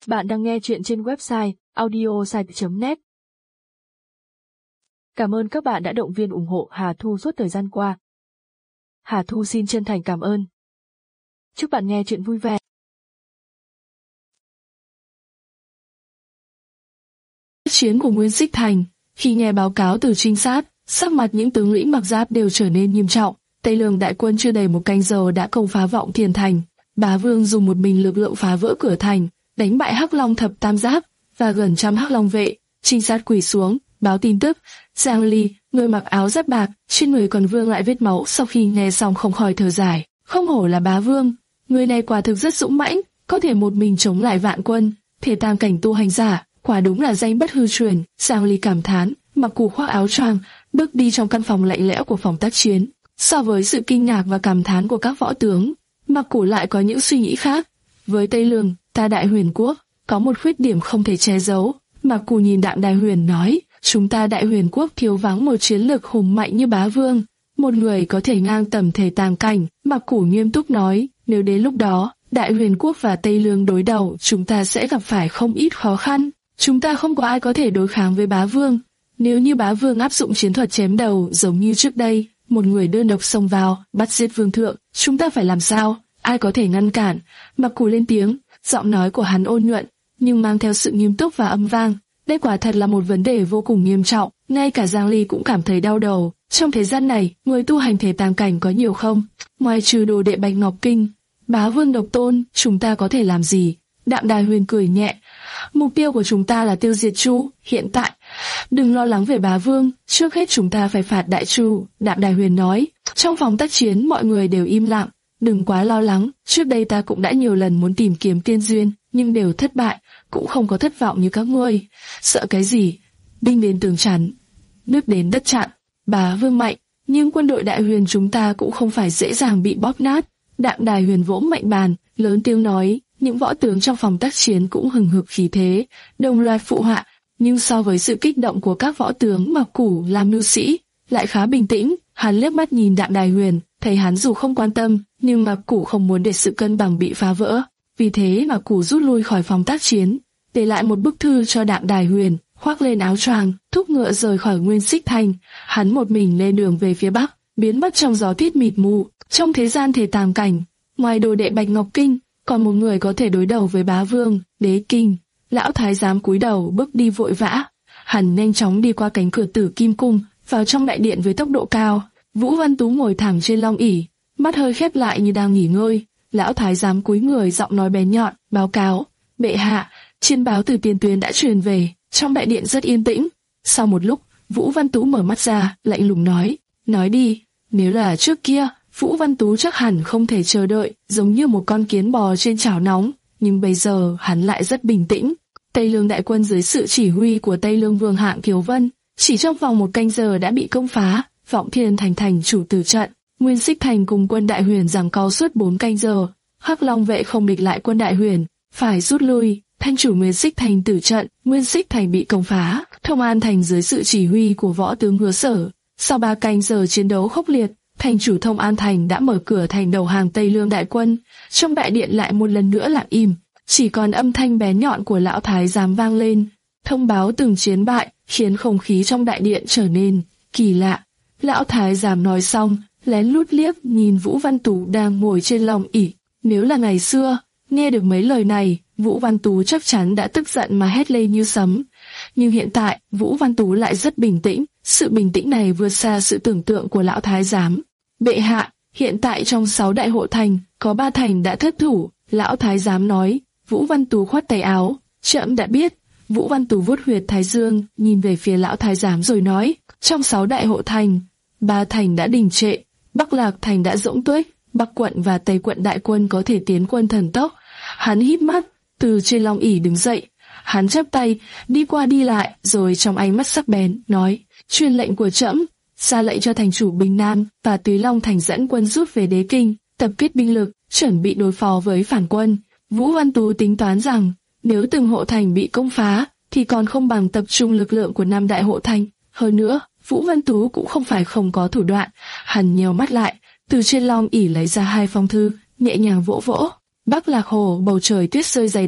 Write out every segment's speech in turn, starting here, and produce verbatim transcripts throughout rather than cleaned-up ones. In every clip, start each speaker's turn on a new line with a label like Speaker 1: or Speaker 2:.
Speaker 1: Bạn đang nghe chuyện trên website audiosite chấm net. Cảm ơn các bạn đã động viên ủng hộ Hà Thu suốt thời gian qua. Hà Thu xin chân thành cảm ơn. Chúc bạn nghe chuyện vui vẻ. Chiến của Nguyên Xích Thành. Khi nghe báo cáo từ trinh sát, sắc mặt những tướng lĩnh mặc giáp đều trở nên nghiêm trọng. Tây Lương đại quân chưa đầy một canh giờ đã công phá Vọng Thiên Thành. Bá Vương dùng một mình lực lượng phá vỡ cửa thành, đánh bại Hắc Long thập tam giáp và gần trăm Hắc Long vệ. Trinh sát quỳ xuống, báo tin tức. Giang Ly, người mặc áo giáp bạc, trên người còn vương lại vết máu, sau khi nghe xong không khỏi thở dài. Không hổ là Bá Vương, người này quả thực rất dũng mãnh, có thể một mình chống lại vạn quân. Thể tàng cảnh tu hành giả, quả đúng là danh bất hư truyền. Giang Ly cảm thán, mặc củ khoác áo choàng, bước đi trong căn phòng lạnh lẽo của phòng tác chiến. So với sự kinh ngạc và cảm thán của các võ tướng, Mặc Củ lại có những suy nghĩ khác. Với Tây Lương, ta Đại Huyền quốc có một khuyết điểm không thể che giấu. Mặc Củ nhìn Đặng Đài Huyền nói, chúng ta Đại Huyền quốc thiếu vắng một chiến lược hùng mạnh như Bá Vương, một người có thể ngang tầm thể tàng cảnh. Mặc Củ nghiêm túc nói, nếu đến lúc đó Đại Huyền quốc và Tây Lương đối đầu, chúng ta sẽ gặp phải không ít khó khăn. Chúng ta không có ai có thể đối kháng với Bá Vương. Nếu như Bá Vương áp dụng chiến thuật chém đầu giống như trước đây, một người đơn độc xông vào, bắt giết vương thượng, chúng ta phải làm sao? Ai có thể ngăn cản? Mặc Củ lên tiếng, giọng nói của hắn ôn nhuận, nhưng mang theo sự nghiêm túc và âm vang. Đây quả thật là một vấn đề vô cùng nghiêm trọng, ngay cả Giang Ly cũng cảm thấy đau đầu. Trong thời gian này, người tu hành thể tàng cảnh có nhiều không? Ngoài trừ đồ đệ Bạch Ngọc Kinh, Bá Vương độc tôn, chúng ta có thể làm gì? Đặng Đài Huyền cười nhẹ, mục tiêu của chúng ta là tiêu diệt Chu, hiện tại. Đừng lo lắng về Bá Vương, trước hết chúng ta phải phạt Đại Chu, Đặng Đài Huyền nói. Trong phòng tác chiến mọi người đều im lặng, đừng quá lo lắng, trước đây ta cũng đã nhiều lần muốn tìm kiếm tiên duyên, nhưng đều thất bại, cũng không có thất vọng như các ngươi. Sợ cái gì? Binh đến tường chắn, nước đến đất chặn. Bá Vương mạnh, nhưng quân đội Đại Huyền chúng ta cũng không phải dễ dàng bị bóp nát. Đặng Đài Huyền vỗ mạnh bàn, lớn tiếng nói. Những võ tướng trong phòng tác chiến cũng hừng hực khí thế, đồng loạt phụ họa, nhưng so với sự kích động của các võ tướng, Mặc Củ làm mưu sĩ lại khá bình tĩnh. Hắn liếc mắt nhìn Đặng Đài Huyền, thấy hắn dù không quan tâm, nhưng Mặc Củ không muốn để sự cân bằng bị phá vỡ. Vì thế Mặc Củ rút lui khỏi phòng tác chiến, để lại một bức thư cho Đặng Đài Huyền, khoác lên áo choàng, thúc ngựa rời khỏi Nguyên Xích Thành. Hắn một mình lên đường về phía bắc, biến mất trong gió tuyết mịt mù. Trong thế gian thể tàng cảnh, ngoài đồ đệ Bạch Ngọc Kinh, còn một người có thể đối đầu với Bá Vương, Đế Kinh. Lão thái giám cúi đầu bước đi vội vã. Hắn nhanh chóng đi qua cánh cửa Tử Kim cung, vào trong đại điện với tốc độ cao. Vũ Văn Tú ngồi thẳng trên long ỷ, mắt hơi khép lại như đang nghỉ ngơi. Lão thái giám cúi người, giọng nói bén nhọn, báo cáo, bệ hạ, chiến báo từ tiền tuyến đã truyền về. Trong đại điện rất yên tĩnh. Sau một lúc, Vũ Văn Tú mở mắt ra, lạnh lùng nói, nói đi. Nếu là trước kia, Vũ Văn Tú chắc hẳn không thể chờ đợi, giống như một con kiến bò trên chảo nóng, nhưng bây giờ hắn lại rất bình tĩnh. Tây Lương đại quân dưới sự chỉ huy của Tây Lương Vương Hạng Kiều Vân, chỉ trong vòng một canh giờ đã bị công phá. Vọng Thiên Thành thành chủ tử trận, Nguyên Xích Thành cùng quân Đại Huyền giằng co suốt bốn canh giờ. Hắc Long vệ không địch lại quân Đại Huyền, phải rút lui. Thành chủ Nguyên Xích Thành tử trận, Nguyên Xích Thành bị công phá. Thông An Thành dưới sự chỉ huy của võ tướng Hứa Sở, sau ba canh giờ chiến đấu khốc liệt, thành chủ Thông An Thành đã mở cửa thành đầu hàng Tây Lương đại quân. Trong đại điện lại một lần nữa lặng im, chỉ còn âm thanh bén nhọn của lão thái giám vang lên, thông báo từng chiến bại, khiến không khí trong đại điện trở nên kỳ lạ. Lão thái giám nói xong, lén lút liếc nhìn Vũ Văn Tú đang ngồi trên long ỷ. Nếu là ngày xưa, nghe được mấy lời này, Vũ Văn Tú chắc chắn đã tức giận mà hét lên như sấm. Nhưng hiện tại, Vũ Văn Tú lại rất bình tĩnh. Sự bình tĩnh này vượt xa sự tưởng tượng của lão thái giám. Bệ hạ, hiện tại trong sáu đại hộ thành, có ba thành đã thất thủ. Lão thái giám nói. Vũ Văn Tú khoát tay áo. Trẫm đã biết. Vũ Văn Tú vuốt huyệt thái dương, nhìn về phía lão thái giám rồi nói. Trong sáu đại hộ thành, ba thành đã đình trệ. Bắc Lạc thành đã rỗng tuếch. Bắc quận và Tây quận đại quân có thể tiến quân thần tốc. Hắn híp mắt, từ trên long ỷ đứng dậy. Hắn chắp tay, đi qua đi lại, rồi trong ánh mắt sắc bén, nói, truyền lệnh của trẫm, ra lệnh cho thành chủ Bình Nam và Túy Long thành dẫn quân rút về Đế Kinh, tập kết binh lực, chuẩn bị đối phó với phản quân. Vũ Văn Tú tính toán rằng, nếu từng hộ thành bị công phá, thì còn không bằng tập trung lực lượng của năm đại hộ thành. Hơn nữa, Vũ Văn Tú cũng không phải không có thủ đoạn. Hắn nheo mắt lại, từ trên long ỷ lấy ra hai phong thư, nhẹ nhàng vỗ vỗ. Bắc Lạc Hồ, bầu trời tuyết rơi dày đặc,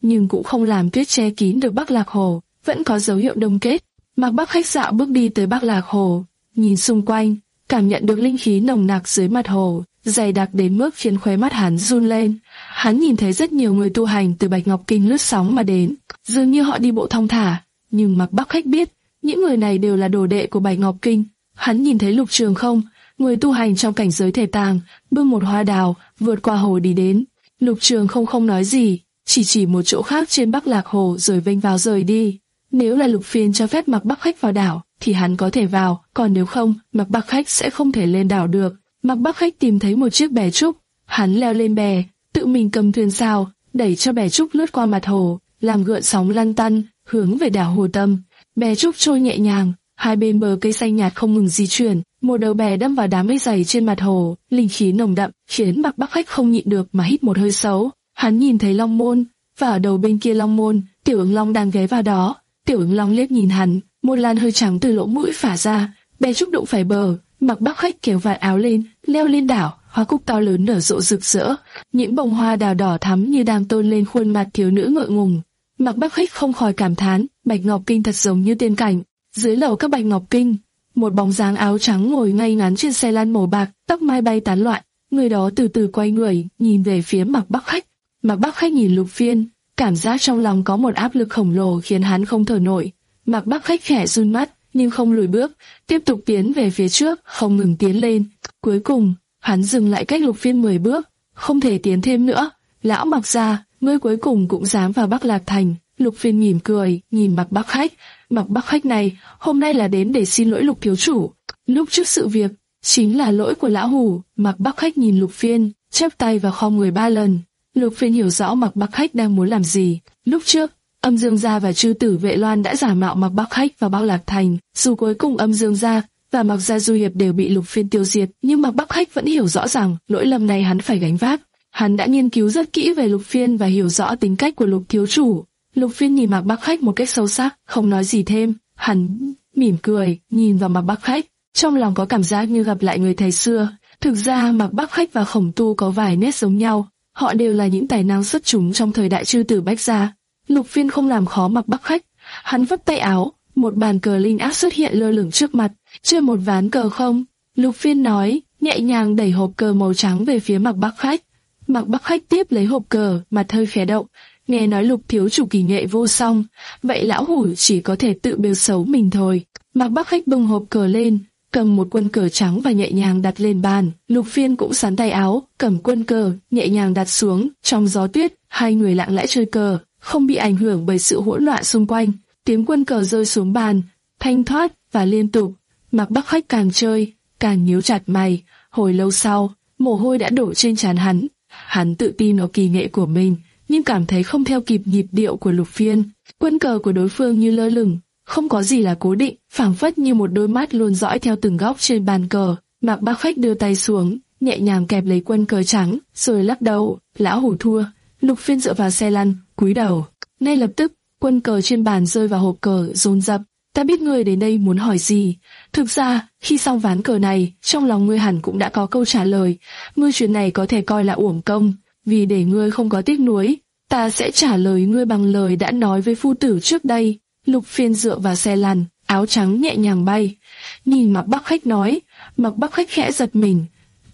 Speaker 1: nhưng cũng không làm tuyết che kín được Bắc Lạc Hồ, vẫn có dấu hiệu đông kết. Mạc Bắc Khách dạo bước đi tới Bắc Lạc Hồ, nhìn xung quanh, cảm nhận được linh khí nồng nặc dưới mặt hồ, dày đặc đến mức khiến khóe mắt hắn run lên. Hắn nhìn thấy rất nhiều người tu hành từ Bạch Ngọc Kinh lướt sóng mà đến, dường như họ đi bộ thong thả, nhưng Mạc Bắc Khách biết, những người này đều là đồ đệ của Bạch Ngọc Kinh. Hắn nhìn thấy Lục Trường Không, người tu hành trong cảnh giới thể tàng, bưng một hoa đào, vượt qua hồ đi đến. Lục Trường Không không nói gì, chỉ chỉ một chỗ khác trên Bắc Lạc Hồ rồi vênh vào rời đi. Nếu là Lục Phiên cho phép Mạc Bắc Khách vào đảo, thì hắn có thể vào, còn nếu không, Mạc Bắc Khách sẽ không thể lên đảo được. Mạc Bắc Khách tìm thấy một chiếc bè trúc, hắn leo lên bè, tự mình cầm thuyền sao, đẩy cho bè trúc lướt qua mặt hồ, làm gợn sóng lăn tăn, hướng về đảo Hồ Tâm. Bè trúc trôi nhẹ nhàng, hai bên bờ cây xanh nhạt không ngừng di chuyển, một đầu bè đâm vào đám mây dày trên mặt hồ, linh khí nồng đậm, khiến Mạc Bắc Khách không nhịn được mà hít một hơi xấu. Hắn nhìn thấy Long Môn, và ở đầu bên kia Long Môn, Tiểu Ứng Long đang ghé vào đó. Tiểu Ứng Long liếc nhìn hắn, một làn hơi trắng từ lỗ mũi phả ra, bè trúc đụng phải bờ. Mạc Bắc Khách kéo vạt áo lên, leo lên đảo. Hoa cúc to lớn nở rộ rực rỡ, những bông hoa đào đỏ thắm như đang tôn lên khuôn mặt thiếu nữ ngượng ngùng. Mạc Bắc Khách không khỏi cảm thán, Bạch Ngọc Kinh thật giống như tiên cảnh. Dưới lầu các Bạch Ngọc Kinh, một bóng dáng áo trắng ngồi ngay ngắn trên xe lăn màu bạc, tóc mai bay tán loạn. Người đó từ từ quay người, nhìn về phía Mạc Bắc Khách. Mạc Bắc Khách nhìn Lục Phiên, cảm giác trong lòng có một áp lực khổng lồ khiến hắn không thở nổi. Mạc Bắc Khách khẽ run mắt, nhưng không lùi bước, tiếp tục tiến về phía trước, không ngừng tiến lên. Cuối cùng, hắn dừng lại cách Lục Phiên mười bước, không thể tiến thêm nữa. Lão Mạc gia, ngươi cuối cùng cũng dám vào Bắc Lạc Thành. Lục Phiên mỉm cười, nhìn Mạc Bắc Khách. Mạc Bắc Khách này, hôm nay là đến để xin lỗi Lục thiếu chủ. Lúc trước sự việc, chính là lỗi của lão hủ. Mạc Bắc Khách nhìn Lục Phiên, chắp tay và khom người ba lần. Lục Phiên hiểu rõ Mạc Bắc Khách đang muốn làm gì. Lúc trước, Âm Dương gia và Chư Tử Vệ Loan đã giả mạo Mạc Bắc Khách vào Bắc Lạc Thành. Dù cuối cùng Âm Dương gia và Mạc gia Du hiệp đều bị Lục Phiên tiêu diệt, nhưng Mạc Bắc Khách vẫn hiểu rõ rằng lỗi lầm này hắn phải gánh vác. Hắn đã nghiên cứu rất kỹ về Lục Phiên và hiểu rõ tính cách của Lục thiếu chủ. Lục Phiên nhìn Mạc Bắc Khách một cách sâu sắc, không nói gì thêm. Hắn mỉm cười, nhìn vào Mạc Bắc Khách, trong lòng có cảm giác như gặp lại người thầy xưa. Thực ra Mạc Bắc Khách và Khổng Tu có vài nét giống nhau, họ đều là những tài năng xuất chúng trong thời đại Chư Tử Bách gia. Lục Phiên không làm khó Mạc Bắc Khách, hắn vấp tay áo, một bàn cờ linh áp xuất hiện lơ lửng trước mặt, chơi một ván cờ không. Lục Phiên nói, nhẹ nhàng đẩy hộp cờ màu trắng về phía Mạc Bắc Khách. Mạc Bắc Khách tiếp lấy hộp cờ, mặt hơi khẽ động. Nghe nói Lục thiếu chủ kỳ nghệ vô song, vậy lão hủ chỉ có thể tự bêu xấu mình thôi. Mạc Bắc Khách bưng hộp cờ lên, cầm một quân cờ trắng và nhẹ nhàng đặt lên bàn. Lục Phiên cũng sắn tay áo, cầm quân cờ, nhẹ nhàng đặt xuống. Trong gió tuyết, hai người lặng lẽ chơi cờ, không bị ảnh hưởng bởi sự hỗn loạn xung quanh. Tiếng quân cờ rơi xuống bàn, thanh thoát và liên tục. Mạc Bắc Khách càng chơi, càng nhíu chặt mày. Hồi lâu sau, mồ hôi đã đổ trên trán hắn. Hắn tự tin vào kỳ nghệ của mình, nhưng cảm thấy không theo kịp nhịp điệu của Lục Phiên. Quân cờ của đối phương như lơ lửng, không có gì là cố định, phảng phất như một đôi mắt luôn dõi theo từng góc trên bàn cờ. Mạc Bắc Khách đưa tay xuống, nhẹ nhàng kẹp lấy quân cờ trắng, rồi lắc đầu, lão hủ thua. Lục Phiên dựa vào xe lăn, cúi đầu. Ngay lập tức, quân cờ trên bàn rơi vào hộp cờ, dồn dập. Ta biết ngươi đến đây muốn hỏi gì. Thực ra, khi xong ván cờ này, trong lòng ngươi hẳn cũng đã có câu trả lời. Ngươi chuyện này có thể coi là uổng công, vì để ngươi không có tiếc nuối, ta sẽ trả lời ngươi bằng lời đã nói với phu tử trước đây. Lục Phiên dựa vào xe lăn, áo trắng nhẹ nhàng bay. Nhìn Mạc Bắc Khách nói, Mạc Bắc Khách khẽ giật mình.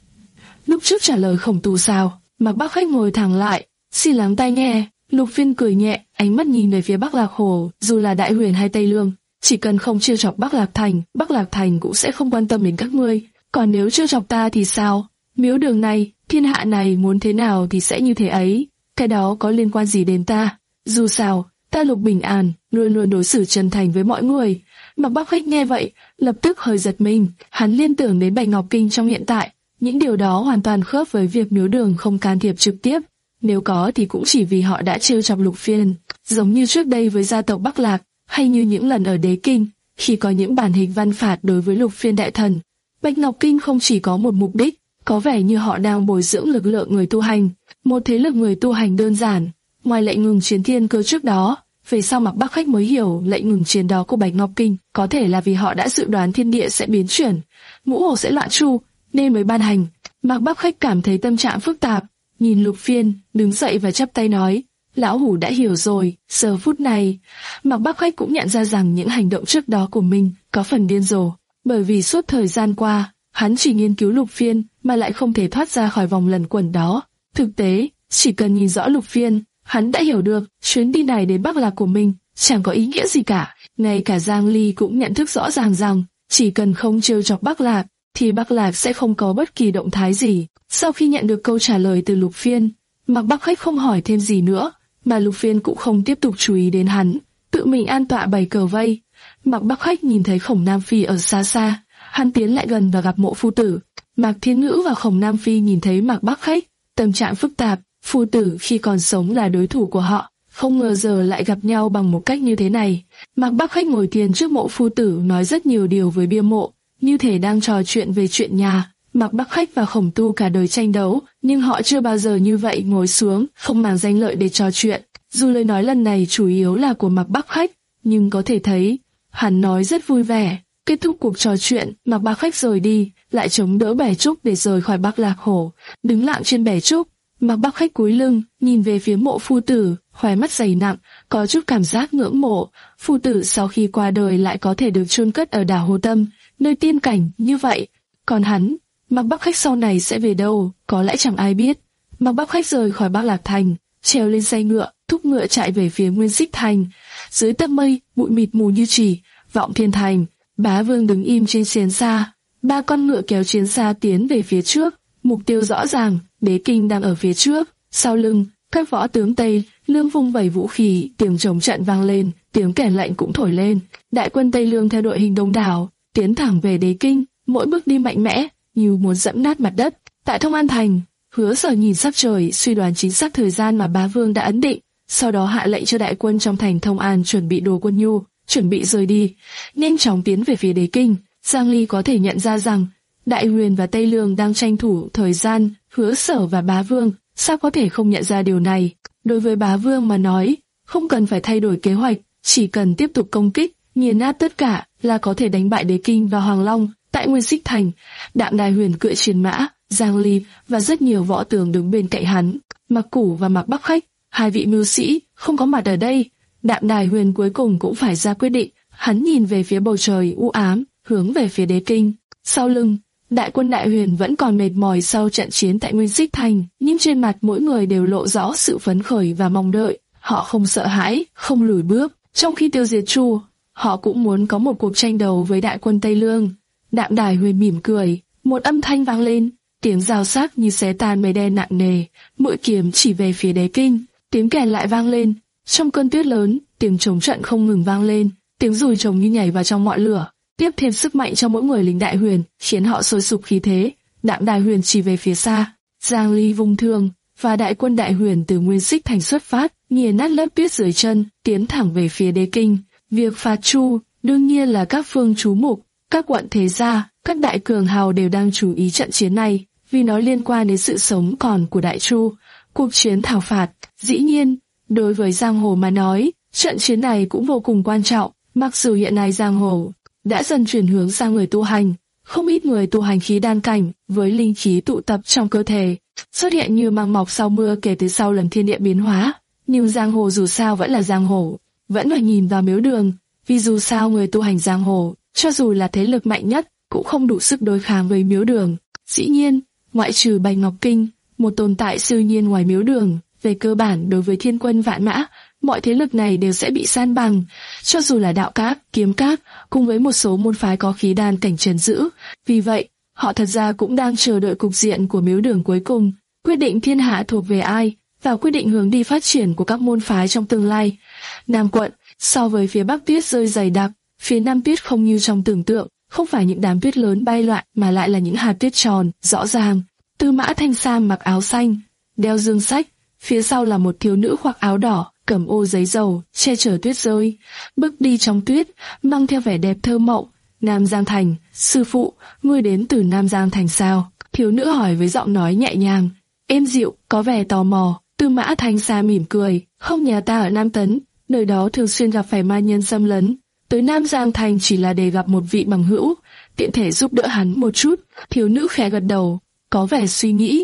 Speaker 1: Lúc trước trả lời Khổng Tu sao? Mạc Bắc Khách ngồi thẳng lại, xin lắng tai nghe. Lục Phiên cười nhẹ, ánh mắt nhìn về phía Bắc Lạc Hồ, dù là Đại Huyền hay Tây Lương, chỉ cần không trêu chọc Bắc Lạc Thành, Bắc Lạc Thành cũng sẽ không quan tâm đến các ngươi. Còn nếu trêu chọc ta thì sao? Miếu đường này, thiên hạ này muốn thế nào thì sẽ như thế ấy. Cái đó có liên quan gì đến ta? Dù sao, ta Lục Bình An luôn luôn đối xử chân thành với mọi người. Mạc Bắc Khách nghe vậy, lập tức hơi giật mình. Hắn liên tưởng đến Bạch Ngọc Kinh trong hiện tại. Những điều đó hoàn toàn khớp với việc miếu đường không can thiệp trực tiếp. Nếu có thì cũng chỉ vì họ đã trêu chọc Lục Phiên, giống như trước đây với gia tộc Bắc Lạc, hay như những lần ở Đế Kinh, khi có những bản hình văn phạt đối với Lục Phiên đại thần. Bạch Ngọc Kinh không chỉ có một mục đích, có vẻ như họ đang bồi dưỡng lực lượng người tu hành, một thế lực người tu hành đơn giản. Ngoài lệnh ngừng chiến thiên cơ trước đó, về sau Mạc Bắc Khách mới hiểu lệnh ngừng chiến đó của Bạch Ngọc Kinh có thể là vì họ đã dự đoán thiên địa sẽ biến chuyển, ngũ hồ sẽ loạn tru, nên mới ban hành. Mạc Bắc Khách cảm thấy tâm trạng phức tạp, nhìn Lục Phiên, đứng dậy và chắp tay nói, Lão Hủ đã hiểu rồi. Giờ phút này, Mạc Bắc Khách cũng nhận ra rằng những hành động trước đó của mình có phần điên rồ, bởi vì suốt thời gian qua, hắn chỉ nghiên cứu Lục Phiên mà lại không thể thoát ra khỏi vòng lẩn quẩn đó. Thực tế, chỉ cần nhìn rõ Lục Phiên, hắn đã hiểu được chuyến đi này đến Bắc Lạc của mình chẳng có ý nghĩa gì cả. Ngay cả Giang Ly cũng nhận thức rõ ràng rằng chỉ cần không trêu chọc Bắc Lạc, thì Bắc Lạc sẽ không có bất kỳ động thái gì. Sau khi nhận được câu trả lời từ Lục Phiên, Mạc Bắc Khách không hỏi thêm gì nữa, mà Lục Phiên cũng không tiếp tục chú ý đến hắn, tự mình an tọa bày cờ vây. Mạc Bắc Khách nhìn thấy Khổng Nam Phi ở xa xa, hắn tiến lại gần và gặp Mộ Phu Tử. Mạc Thiên Ngữ và Khổng Nam Phi nhìn thấy Mạc Bắc Khách, tâm trạng phức tạp. Phu tử khi còn sống là đối thủ của họ, không ngờ giờ lại gặp nhau bằng một cách như thế này. Mạc Bắc Khách ngồi thiền trước Mộ Phu Tử nói rất nhiều điều với bia mộ, như thể đang trò chuyện về chuyện nhà. Mạc Bắc Khách và Khổng Tu cả đời tranh đấu, nhưng họ chưa bao giờ như vậy ngồi xuống, không màng danh lợi để trò chuyện. Dù lời nói lần này chủ yếu là của Mạc Bắc Khách, nhưng có thể thấy, hắn nói rất vui vẻ. Kết thúc cuộc trò chuyện, Mạc Bắc Khách rời đi, lại chống đỡ bè trúc để rời khỏi Bắc Lạc Hồ. Đứng lặng trên bè trúc, Mạc Bắc Khách cúi lưng, nhìn về phía Mộ Phu Tử, khóe mắt dày nặng, có chút cảm giác ngưỡng mộ. Phu tử sau khi qua đời lại có thể được chôn cất ở đảo Hồ Tâm, nơi tiên cảnh như vậy. Còn hắn, Mạc Bắc Khách sau này sẽ về đâu, có lẽ chẳng ai biết. Mạc Bắc Khách rời khỏi Bắc Lạc Thành, trèo lên xe ngựa, thúc ngựa chạy về phía Nguyên Xích Thành. Dưới tầng mây, bụi mịt mù như chỉ, vọng thiên thành. Bá Vương đứng im trên chiến xa, ba con ngựa kéo chiến xa tiến về phía trước. Mục tiêu rõ ràng, đế kinh đang ở phía trước. Sau lưng, các võ tướng Tây Lương vung vẩy vũ khí, tiếng trống trận vang lên, tiếng kèn lệnh cũng thổi lên. Đại quân Tây Lương theo đội hình đông đảo, tiến thẳng về đế kinh, mỗi bước đi mạnh mẽ, như muốn dẫm nát mặt đất. Tại Thông An Thành, Hứa Sở nhìn sắc trời, suy đoán chính xác thời gian mà Bá Vương đã ấn định, sau đó hạ lệnh cho đại quân trong thành Thông An chuẩn bị đồ quân nhu, chuẩn bị rời đi, nhanh chóng tiến về phía đế kinh. Giang Ly có thể nhận ra rằng Đại Huyền và Tây Lương đang tranh thủ thời gian. Hứa Sở và Bá Vương sao có thể không nhận ra điều này? Đối với Bá Vương mà nói, không cần phải thay đổi kế hoạch, chỉ cần tiếp tục công kích, nghiền nát tất cả là có thể đánh bại đế kinh và Hoàng Long. Tại Nguyên Xích Thành, Đạm Đài Huyền cưỡi chiến mã, Giang Ly và rất nhiều võ tướng đứng bên cạnh hắn. Mạc Củ và Mạc Bắc Khách, hai vị mưu sĩ, không có mặt ở đây. Đạm Đài Huyền cuối cùng cũng phải ra quyết định. Hắn nhìn về phía bầu trời u ám, hướng về phía đế kinh. Sau lưng, đại quân Đại Huyền vẫn còn mệt mỏi sau trận chiến tại Nguyên Xích Thành, nhưng trên mặt mỗi người đều lộ rõ sự phấn khởi và mong đợi. Họ không sợ hãi, không lùi bước. Trong khi tiêu diệt Chu, họ cũng muốn có một cuộc tranh đấu với đại quân Tây Lương. Đạm Đài Huyền mỉm cười, một âm thanh vang lên, tiếng rào sắc như xé tan mây đen nặng nề, mũi kiếm chỉ về phía đế kinh. Tiếng kèn lại vang lên, trong cơn tuyết lớn, tiếng trống trận không ngừng vang lên, tiếng dùi trống như nhảy vào trong ngọn lửa, tiếp thêm sức mạnh cho mỗi người lính Đại Huyền, khiến họ sôi sục khí thế. Đạm Đài Huyền chỉ về phía xa, Giang Ly vung thương, và đại quân Đại Huyền từ Nguyên Xích Thành xuất phát, nghiền nát lớp tuyết dưới chân, tiến thẳng về phía đế kinh. Việc phạt Chu đương nhiên là các phương chú mục, các quận thế gia, các đại cường hào đều đang chú ý trận chiến này, vì nó liên quan đến sự sống còn của Đại Chu. Cuộc chiến thảo phạt, dĩ nhiên, đối với Giang Hồ mà nói, trận chiến này cũng vô cùng quan trọng. Mặc dù hiện nay Giang Hồ đã dần chuyển hướng sang người tu hành, không ít người tu hành khí đan cảnh với linh khí tụ tập trong cơ thể, xuất hiện như măng mọc sau mưa kể từ sau lần thiên địa biến hóa. Nhưng Giang Hồ dù sao vẫn là Giang Hồ, vẫn phải nhìn vào Miếu Đường, vì dù sao người tu hành Giang Hồ, cho dù là thế lực mạnh nhất, cũng không đủ sức đối kháng với Miếu Đường. Dĩ nhiên, ngoại trừ Bạch Ngọc Kinh, một tồn tại siêu nhiên ngoài Miếu Đường, về cơ bản đối với thiên quân vạn mã, mọi thế lực này đều sẽ bị san bằng, cho dù là đạo các, kiếm các, cùng với một số môn phái có khí đan cảnh trấn giữ. Vì vậy, họ thật ra cũng đang chờ đợi cục diện của Miếu Đường cuối cùng, quyết định thiên hạ thuộc về ai, và quyết định hướng đi phát triển của các môn phái trong tương lai. Nam quận, so với phía Bắc tuyết rơi dày đặc, phía Nam tuyết không như trong tưởng tượng, không phải những đám tuyết lớn bay loạn mà lại là những hạt tuyết tròn, rõ ràng. Tư Mã Thanh Sam mặc áo xanh, đeo dương sách, phía sau là một thiếu nữ khoác áo đỏ, cầm ô giấy dầu, che chở tuyết rơi, bước đi trong tuyết, mang theo vẻ đẹp thơ mộng. Nam Giang Thành, sư phụ, ngươi đến từ Nam Giang Thành sao? Thiếu nữ hỏi với giọng nói nhẹ nhàng, êm dịu, có vẻ tò mò. Tư Mã Thanh Sam mỉm cười, không, nhà ta ở Nam Tấn, nơi đó thường xuyên gặp phải ma nhân xâm lấn. Tới Nam Giang Thành chỉ là để gặp một vị bằng hữu, tiện thể giúp đỡ hắn một chút. Thiếu nữ khẽ gật đầu, có vẻ suy nghĩ.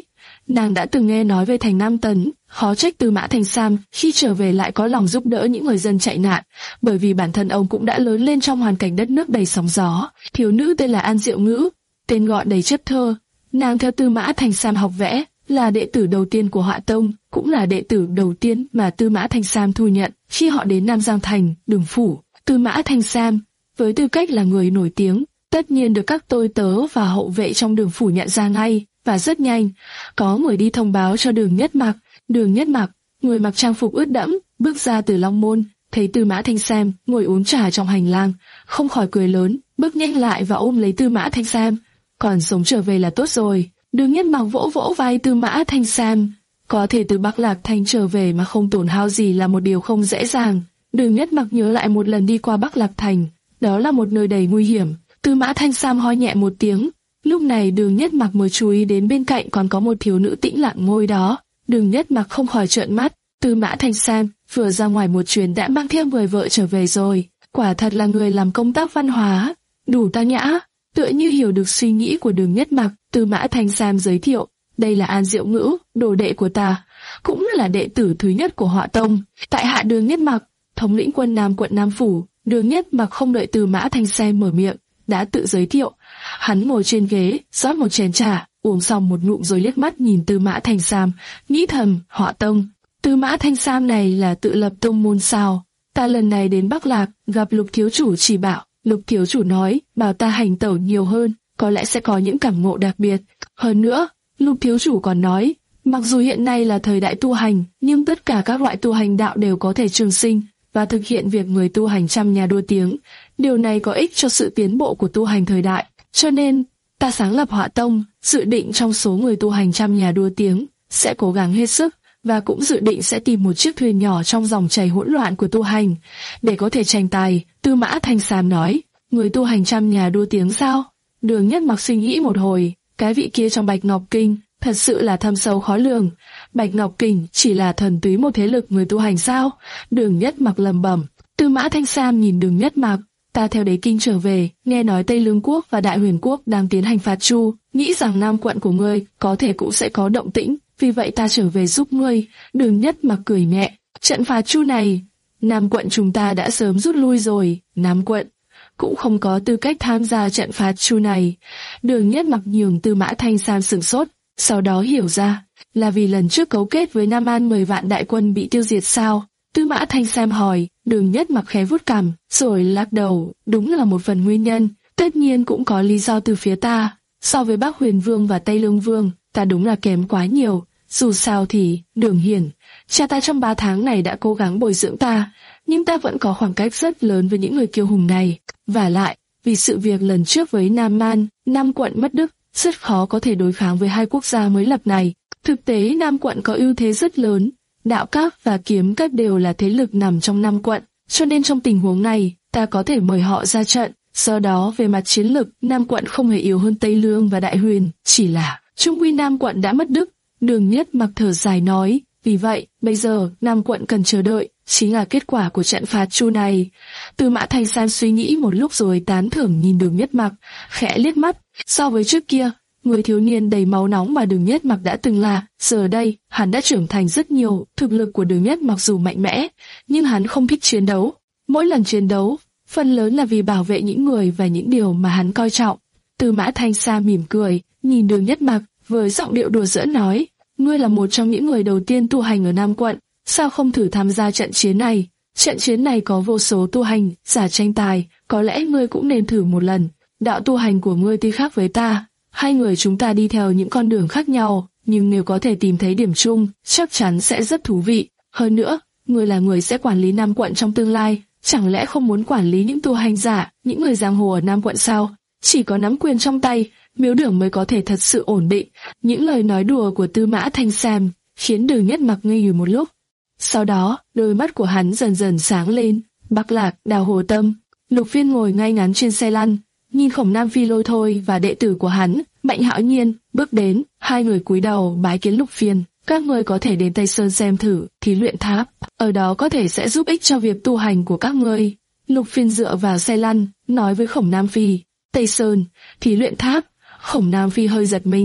Speaker 1: Nàng đã từng nghe nói về thành Nam Tấn, khó trách Tư Mã Thành Sam khi trở về lại có lòng giúp đỡ những người dân chạy nạn, bởi vì bản thân ông cũng đã lớn lên trong hoàn cảnh đất nước đầy sóng gió. Thiếu nữ tên là An Diệu Ngữ, tên gọi đầy chất thơ. Nàng theo Tư Mã Thành Sam học vẽ, là đệ tử đầu tiên của Họa Tông, cũng là đệ tử đầu tiên mà Tư Mã Thành Sam thu nhận khi họ đến Nam Giang Thành, Đường Phủ. Tư Mã Thành Sam, với tư cách là người nổi tiếng, tất nhiên được các tôi tớ và hậu vệ trong Đường Phủ nhận ra ngay, và rất nhanh, có người đi thông báo cho Đường Nhất Mặc. Đường Nhất Mặc, người mặc trang phục ướt đẫm, bước ra từ Long Môn, thấy Tư Mã Thành Sam ngồi uống trà trong hành lang, không khỏi cười lớn, bước nhanh lại và ôm lấy Tư Mã Thành Sam. Còn sống trở về là tốt rồi. Đường Nhất Mặc vỗ vỗ vai Tư Mã Thành Sam. Có thể từ Bắc Lạc Thành trở về mà không tổn hao gì là một điều không dễ dàng. Đường Nhất Mặc nhớ lại một lần đi qua Bắc Lạc Thành, đó là một nơi đầy nguy hiểm. Tư Mã Thành Sam ho nhẹ một tiếng. Lúc này Đường Nhất Mặc mới chú ý đến bên cạnh còn có một thiếu nữ tĩnh lặng ngồi đó. Đường Nhất Mặc không khỏi trợn mắt. Tư Mã Thành Sam vừa ra ngoài một chuyến đã mang theo người vợ trở về rồi. Quả thật là người làm công tác văn hóa, đủ tao nhã. Tựa như hiểu được suy nghĩ của Đường Nhất Mặc, Tư Mã Thành Sam giới thiệu, đây là An Diệu Ngữ, đồ đệ của ta, cũng là đệ tử thứ nhất của Họa Tông. Tại hạ Đường Nhất Mặc, thống lĩnh quân Nam quận Nam Phủ. Đường Nhất Mặc không đợi Tư Mã Thành Sam mở miệng, đã tự giới thiệu. Hắn ngồi trên ghế, rót một chén trà, uống xong một ngụm rồi liếc mắt nhìn Tư Mã Thành Sam, nghĩ thầm, Họa Tông. Tư Mã Thành Sam này là tự lập tông môn sao? Ta lần này đến Bắc Lạc, gặp Lục thiếu chủ chỉ bảo. Lục thiếu chủ nói, bảo ta hành tẩu nhiều hơn, có lẽ sẽ có những cảm ngộ đặc biệt. Hơn nữa, Lục thiếu chủ còn nói, mặc dù hiện nay là thời đại tu hành, nhưng tất cả các loại tu hành đạo đều có thể trường sinh và thực hiện việc người tu hành trăm nhà đua tiếng. Điều này có ích cho sự tiến bộ của tu hành thời đại. Cho nên, ta sáng lập Họa Tông, dự định trong số người tu hành trăm nhà đua tiếng, sẽ cố gắng hết sức, và cũng dự định sẽ tìm một chiếc thuyền nhỏ trong dòng chảy hỗn loạn của tu hành, để có thể tranh tài. Tư Mã Thành Sam nói, người tu hành trăm nhà đua tiếng sao? Đường Nhất Mặc suy nghĩ một hồi, cái vị kia trong Bạch Ngọc Kinh, thật sự là thâm sâu khó lường. Bạch Ngọc Kinh chỉ là thuần túy một thế lực người tu hành sao? Đường Nhất Mặc lẩm bẩm. Tư Mã Thành Sam nhìn Đường Nhất Mặc, ta theo đế kinh trở về, nghe nói Tây Lương Quốc và Đại Huyền Quốc đang tiến hành phạt Chu, nghĩ rằng Nam quận của ngươi có thể cũng sẽ có động tĩnh, vì vậy ta trở về giúp ngươi. Đường Nhất Mặc cười nhẹ, trận phạt Chu này, Nam quận chúng ta đã sớm rút lui rồi, Nam quận cũng không có tư cách tham gia trận phạt Chu này. Đường Nhất Mặc nhường Tư Mã Thành Sam sửng sốt, sau đó hiểu ra, là vì lần trước cấu kết với Nam An mười vạn đại quân bị tiêu diệt sao? Tư Mã Thành Sam hỏi. Đường Nhất Mặc khẽ vuốt cằm, rồi lắc đầu, đúng là một phần nguyên nhân, tất nhiên cũng có lý do từ phía ta. So với Bắc Huyền Vương và Tây Lương Vương, ta đúng là kém quá nhiều. Dù sao thì, Đường Hiển, cha ta trong ba tháng này đã cố gắng bồi dưỡng ta, nhưng ta vẫn có khoảng cách rất lớn với những người kiêu hùng này. Và lại, vì sự việc lần trước với Nam Man, Nam quận mất Đức, rất khó có thể đối kháng với hai quốc gia mới lập này. Thực tế Nam quận có ưu thế rất lớn. Đạo Các và Kiếm Các đều là thế lực nằm trong Nam quận, cho nên trong tình huống này, ta có thể mời họ ra trận. Do đó về mặt chiến lực, Nam quận không hề yếu hơn Tây Lương và Đại Huyền, chỉ là trung quy Nam quận đã mất Đức. Đường Nhất Mặc thở dài nói, vì vậy, bây giờ Nam quận cần chờ đợi, chính là kết quả của trận phạt Chu này. Tư Mã Thành Sam suy nghĩ một lúc rồi tán thưởng nhìn Đường Nhất Mặc, khẽ liếc mắt. So với trước kia, người thiếu niên đầy máu nóng mà Đường Nhất Mặc đã từng là, giờ đây, hắn đã trưởng thành rất nhiều. Thực lực của Đường Nhất Mặc dù mạnh mẽ, nhưng hắn không thích chiến đấu. Mỗi lần chiến đấu, phần lớn là vì bảo vệ những người và những điều mà hắn coi trọng. Tư Mã Thành Sam mỉm cười, nhìn Đường Nhất Mặc, với giọng điệu đùa giỡn nói, ngươi là một trong những người đầu tiên tu hành ở Nam quận, sao không thử tham gia trận chiến này? Trận chiến này có vô số tu hành, giả tranh tài, có lẽ ngươi cũng nên thử một lần. Đạo tu hành của ngươi tuy khác với ta, hai người chúng ta đi theo những con đường khác nhau, nhưng nếu có thể tìm thấy điểm chung, chắc chắn sẽ rất thú vị. Hơn nữa, ngươi là người sẽ quản lý Nam quận trong tương lai, chẳng lẽ không muốn quản lý những tu hành giả, những người giang hồ ở Nam quận sao? Chỉ có nắm quyền trong tay, Miếu Đường mới có thể thật sự ổn định. Những lời nói đùa của Tư Mã Thành Sam khiến Đường Nhất Mặc ngây người một lúc. Sau đó, đôi mắt của hắn dần dần sáng lên. Bắc Lạc, Đào Hồ Tâm. Lục Phiên ngồi ngay ngắn trên xe lăn, nhìn Khổng Nam Phi Lôi Thôi và đệ tử của hắn, Mạnh Hạo Nhiên, bước đến. Hai người cúi đầu bái kiến Lục Phiên. Các ngươi có thể đến Tây Sơn xem thử thí luyện tháp, ở đó có thể sẽ giúp ích cho việc tu hành của các ngươi. Lục Phiên dựa vào xe lăn, nói với Khổng Nam Phi. Tây Sơn, thí luyện tháp. Khổng Nam Phi hơi giật mình.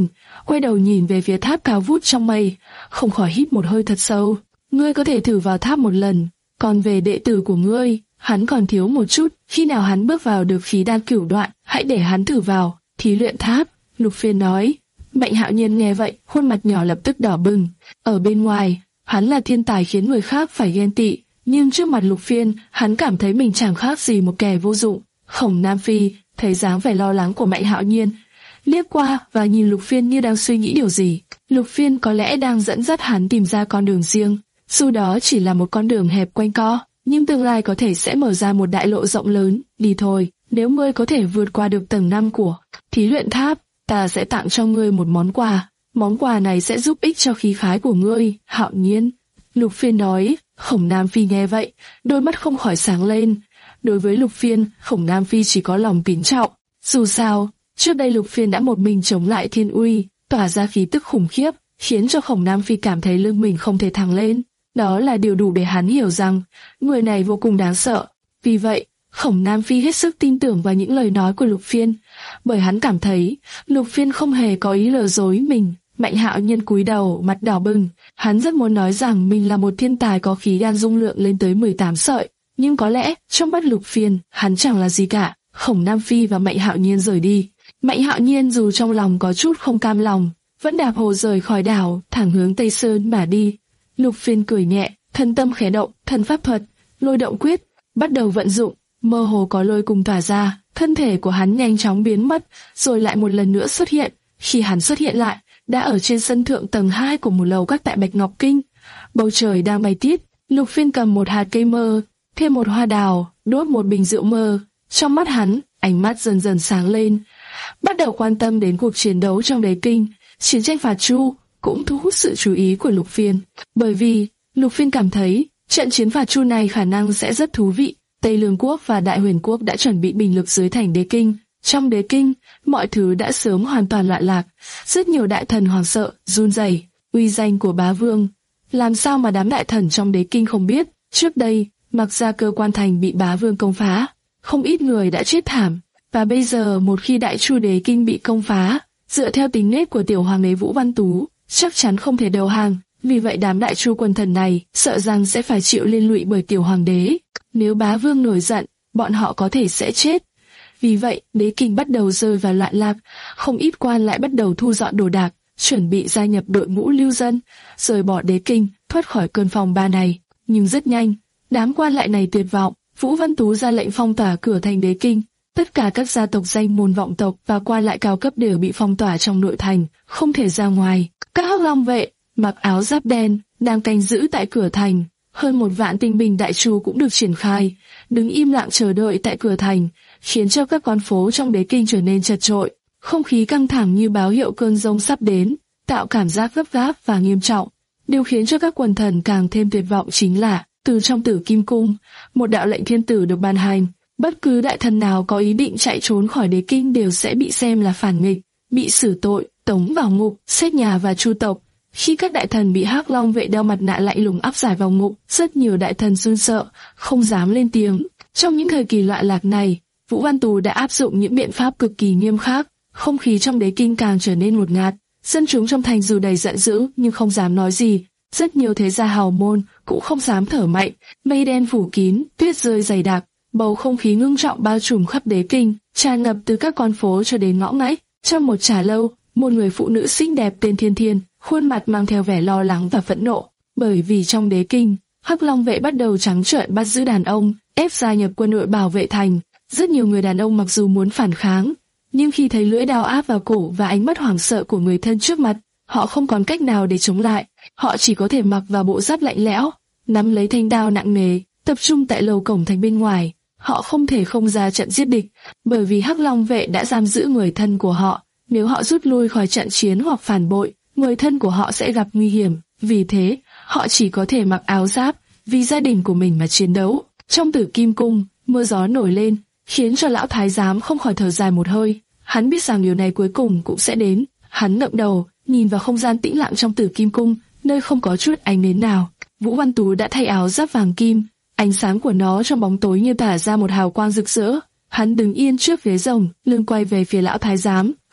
Speaker 1: quay đầu nhìn về phía tháp cao vút trong mây, không khỏi hít một hơi thật sâu. Ngươi có thể thử vào tháp một lần, còn về đệ tử của ngươi, hắn còn thiếu một chút, khi nào hắn bước vào được khí đan cửu đoạn, hãy để hắn thử vào. Thí luyện tháp, Lục Phiên nói. Mạnh Hạo Nhiên nghe vậy, khuôn mặt nhỏ lập tức đỏ bừng. Ở bên ngoài, hắn là thiên tài khiến người khác phải ghen tị, nhưng trước mặt Lục Phiên, hắn cảm thấy mình chẳng khác gì một kẻ vô dụng. Khổng Nam Phi thấy dáng vẻ lo lắng của Mạnh Hạo Nhiên, liếc qua và nhìn Lục Phiên như đang suy nghĩ điều gì. Lục Phiên có lẽ đang dẫn dắt hắn tìm ra con đường riêng, dù đó chỉ là một con đường hẹp quanh co, nhưng tương lai có thể sẽ mở ra một đại lộ rộng lớn. Đi thôi, nếu ngươi có thể vượt qua được tầng năm của thí luyện tháp, ta sẽ tặng cho ngươi một món quà. Món quà này sẽ giúp ích cho khí khái của ngươi, Hạo Nhiên. Lục Phiên nói. Khổng Nam Phi nghe vậy, đôi mắt không khỏi sáng lên. Đối với Lục Phiên, Khổng Nam Phi chỉ có lòng kính trọng. Dù sao, trước đây Lục Phiên đã một mình chống lại thiên uy, tỏa ra khí tức khủng khiếp, khiến cho Khổng Nam Phi cảm thấy lưng mình không thể thẳng lên. Đó là điều đủ để hắn hiểu rằng người này vô cùng đáng sợ. Vì vậy, Khổng Nam Phi hết sức tin tưởng vào những lời nói của Lục Phiên, bởi hắn cảm thấy Lục Phiên không hề có ý lừa dối mình. Mạnh Hạo Nhiên cúi đầu, mặt đỏ bừng. Hắn rất muốn nói rằng mình là một thiên tài có khí đan dung lượng lên tới mười tám sợi, nhưng có lẽ trong mắt Lục Phiên, hắn chẳng là gì cả. Khổng Nam Phi và Mạnh Hạo Nhiên rời đi. Mạnh Hạo Nhiên dù trong lòng có chút không cam lòng, vẫn đạp hồ rời khỏi đảo, thẳng hướng Tây Sơn mà đi. Lục Phiên cười nhẹ, thân tâm khẽ động, thần pháp thuật, lôi động quyết, bắt đầu vận dụng, mơ hồ có lôi cùng tỏa ra, thân thể của hắn nhanh chóng biến mất, rồi lại một lần nữa xuất hiện. Khi hắn xuất hiện lại, đã ở trên sân thượng tầng hai của một lầu các tại Bạch Ngọc Kinh. Bầu trời đang bay tít, Lục Phiên cầm một hạt cây mơ, thêm một hoa đào, đốt một bình rượu mơ. Trong mắt hắn, ánh mắt dần dần sáng lên, bắt đầu quan tâm đến cuộc chiến đấu trong đế kinh. Chiến tranh Phạt Chu cũng thu hút sự chú ý của Lục Phiên, bởi vì Lục Phiên cảm thấy trận chiến Phạt Chu này khả năng sẽ rất thú vị. Tây Lương Quốc và Đại Huyền Quốc đã chuẩn bị binh lực dưới thành đế kinh. Trong đế kinh, mọi thứ đã sớm hoàn toàn loạn lạc, rất nhiều đại thần hoảng sợ, run rẩy. Uy danh của bá vương, làm sao mà đám đại thần trong đế kinh không biết? Trước đây, Mặc Gia cơ quan thành bị bá vương công phá, không ít người đã chết thảm, và bây giờ một khi Đại Chu đế kinh bị công phá, dựa theo tính nết của tiểu hoàng đế Vũ Văn Tú, chắc chắn không thể đầu hàng. Vì vậy đám Đại Chu quân thần này sợ rằng sẽ phải chịu liên lụy bởi tiểu hoàng đế. Nếu bá vương nổi giận, bọn họ có thể sẽ chết. Vì vậy, đế kinh bắt đầu rơi vào loạn lạc, không ít quan lại bắt đầu thu dọn đồ đạc, chuẩn bị gia nhập đội ngũ lưu dân, rời bỏ đế kinh, thoát khỏi cơn phong ba này. Nhưng rất nhanh, đám quan lại này tuyệt vọng, Vũ Văn Tú ra lệnh phong tỏa cửa thành đế kinh. Tất cả các gia tộc danh môn vọng tộc và quan lại cao cấp đều bị phong tỏa trong nội thành, không thể ra ngoài. Các hắc long vệ, mặc áo giáp đen, đang canh giữ tại cửa thành. Hơn một vạn tinh binh Đại Chu cũng được triển khai, đứng im lặng chờ đợi tại cửa thành, khiến cho các con phố trong đế kinh trở nên chật chội. Không khí căng thẳng như báo hiệu cơn giông sắp đến, tạo cảm giác gấp gáp và nghiêm trọng. Điều khiến cho các quần thần càng thêm tuyệt vọng chính là, từ trong Tử Kim Cung, một đạo lệnh thiên tử được ban hành. Bất cứ đại thần nào có ý định chạy trốn khỏi đế kinh đều sẽ bị xem là phản nghịch, bị xử tội, tống vào ngục, xét nhà và chu tộc. Khi các đại thần bị hắc long vệ đeo mặt nạ lạnh lùng áp giải vào ngục, rất nhiều đại thần run sợ, không dám lên tiếng. Trong những thời kỳ loạn lạc này, Vũ Văn Tú đã áp dụng những biện pháp cực kỳ nghiêm khắc, không khí trong đế kinh càng trở nên ngột ngạt. Dân chúng trong thành dù đầy giận dữ nhưng không dám nói gì. Rất nhiều thế gia hào môn cũng không dám thở mạnh. Mây đen phủ kín, tuyết rơi dày đặc, bầu không khí ngưng trọng bao trùm khắp đế kinh, tràn ngập từ các con phố cho đến ngõ ngách. Trong một trà lâu, một người phụ nữ xinh đẹp tên Thiên Thiên, khuôn mặt mang theo vẻ lo lắng và phẫn nộ, bởi vì trong đế kinh, hắc long vệ bắt đầu trắng trợn bắt giữ đàn ông, ép gia nhập quân đội bảo vệ thành. Rất nhiều người đàn ông mặc dù muốn phản kháng, nhưng khi thấy lưỡi dao áp vào cổ và ánh mắt hoảng sợ của người thân trước mặt, họ không còn cách nào để chống lại. Họ chỉ có thể mặc vào bộ giáp lạnh lẽo, nắm lấy thanh đao nặng nề, tập trung tại lầu cổng thành bên ngoài. Họ không thể không ra trận giết địch, bởi vì hắc long vệ đã giam giữ người thân của họ. Nếu họ rút lui khỏi trận chiến hoặc phản bội, người thân của họ sẽ gặp nguy hiểm. Vì thế, họ chỉ có thể mặc áo giáp vì gia đình của mình mà chiến đấu. Trong Tử Kim Cung, mưa gió nổi lên, khiến cho lão thái giám không khỏi thở dài một hơi. Hắn biết rằng điều này cuối cùng cũng sẽ đến. Hắn ngẩng đầu, nhìn vào không gian tĩnh lặng trong Tử Kim Cung, nơi không có chút ánh nến nào. Vũ Văn Tú đã thay áo giáp vàng kim, ánh sáng của nó trong bóng tối như tỏa ra một hào quang rực rỡ. Hắn đứng yên trước ghế rồng, lưng quay về phía lão thái giám,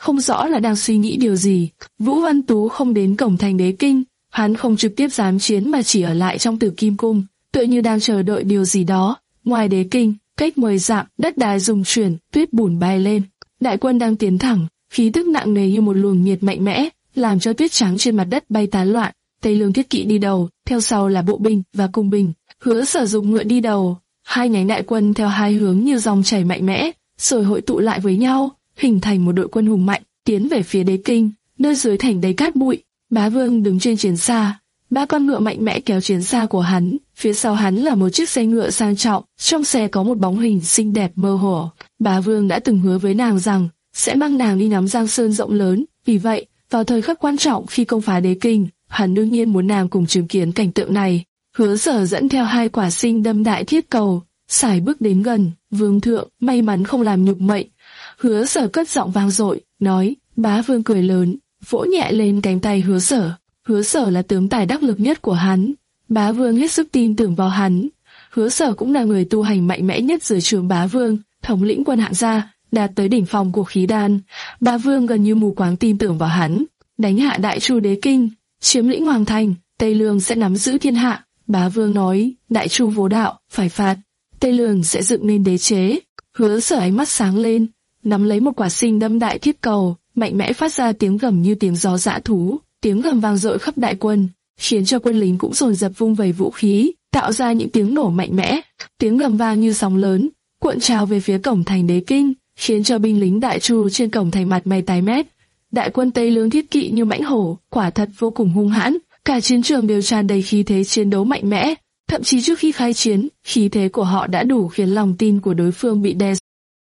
Speaker 1: không rõ là đang suy nghĩ điều gì. Vũ Văn Tú không đến cổng thành Đế Kinh, hắn không trực tiếp giám chiến mà chỉ ở lại trong Tử Kim Cung, tựa như đang chờ đợi điều gì đó. Ngoài Đế Kinh, cách mười dặm, đất đai rung chuyển, tuyết bùn bay lên. Đại quân đang tiến thẳng, khí tức nặng nề như một luồng nhiệt mạnh mẽ, làm cho tuyết trắng trên mặt đất bay tán loạn. Tây Lương Thiết Kỵ đi đầu, theo sau là bộ binh và cung binh. Hứa Sở dùng ngựa đi đầu, hai nhánh đại quân theo hai hướng như dòng chảy mạnh mẽ, rồi hội tụ lại với nhau, hình thành một đội quân hùng mạnh, tiến về phía Đế Kinh, nơi dưới thành đầy cát bụi. Bá Vương đứng trên chiến xa, ba con ngựa mạnh mẽ kéo chiến xa của hắn, phía sau hắn là một chiếc xe ngựa sang trọng, trong xe có một bóng hình xinh đẹp mơ hồ. Bá Vương đã từng hứa với nàng rằng sẽ mang nàng đi ngắm Giang Sơn rộng lớn, vì vậy, vào thời khắc quan trọng khi công phá Đế Kinh, hắn đương nhiên muốn nàng cùng chứng kiến cảnh tượng này. Hứa Sở dẫn theo hai quả sinh đâm đại thiết cầu, sải bước đến gần. Vương thượng, may mắn không làm nhục mệnh. Hứa Sở cất giọng vang dội, nói. Bá Vương cười lớn, vỗ nhẹ lên cánh tay Hứa Sở. Hứa Sở là tướng tài đắc lực nhất của hắn. Bá Vương hết sức tin tưởng vào hắn. Hứa Sở cũng là người tu hành mạnh mẽ nhất dưới trướng Bá Vương, thống lĩnh quân hạng gia, đạt tới đỉnh phong của khí đan. Bá Vương gần như mù quáng tin tưởng vào hắn. Đánh hạ Đại Chu Đế Kinh, chiếm lĩnh Hoàng Thành, Tây Lương sẽ nắm giữ thiên hạ. Bá Vương nói, Đại Chu vô đạo, phải phạt. Tây Lương sẽ dựng nên đế chế. Hứa Sở ánh mắt sáng lên, nắm lấy một quả sinh đâm đại thiết cầu, mạnh mẽ phát ra tiếng gầm như tiếng gió dã thú. Tiếng gầm vang dội khắp đại quân, khiến cho quân lính cũng dồn dập vung vẩy vũ khí, tạo ra những tiếng nổ mạnh mẽ. Tiếng gầm vang như sóng lớn, cuộn trào về phía cổng thành Đế Kinh, khiến cho binh lính Đại Chu trên cổng thành mặt mày tái mét. Đại quân Tây Lương Thiết Kỵ như mãnh hổ, quả thật vô cùng hung hãn, cả chiến trường đều tràn đầy khí thế chiến đấu mạnh mẽ. Thậm chí trước khi khai chiến, khí thế của họ đã đủ khiến lòng tin của đối phương bị đe.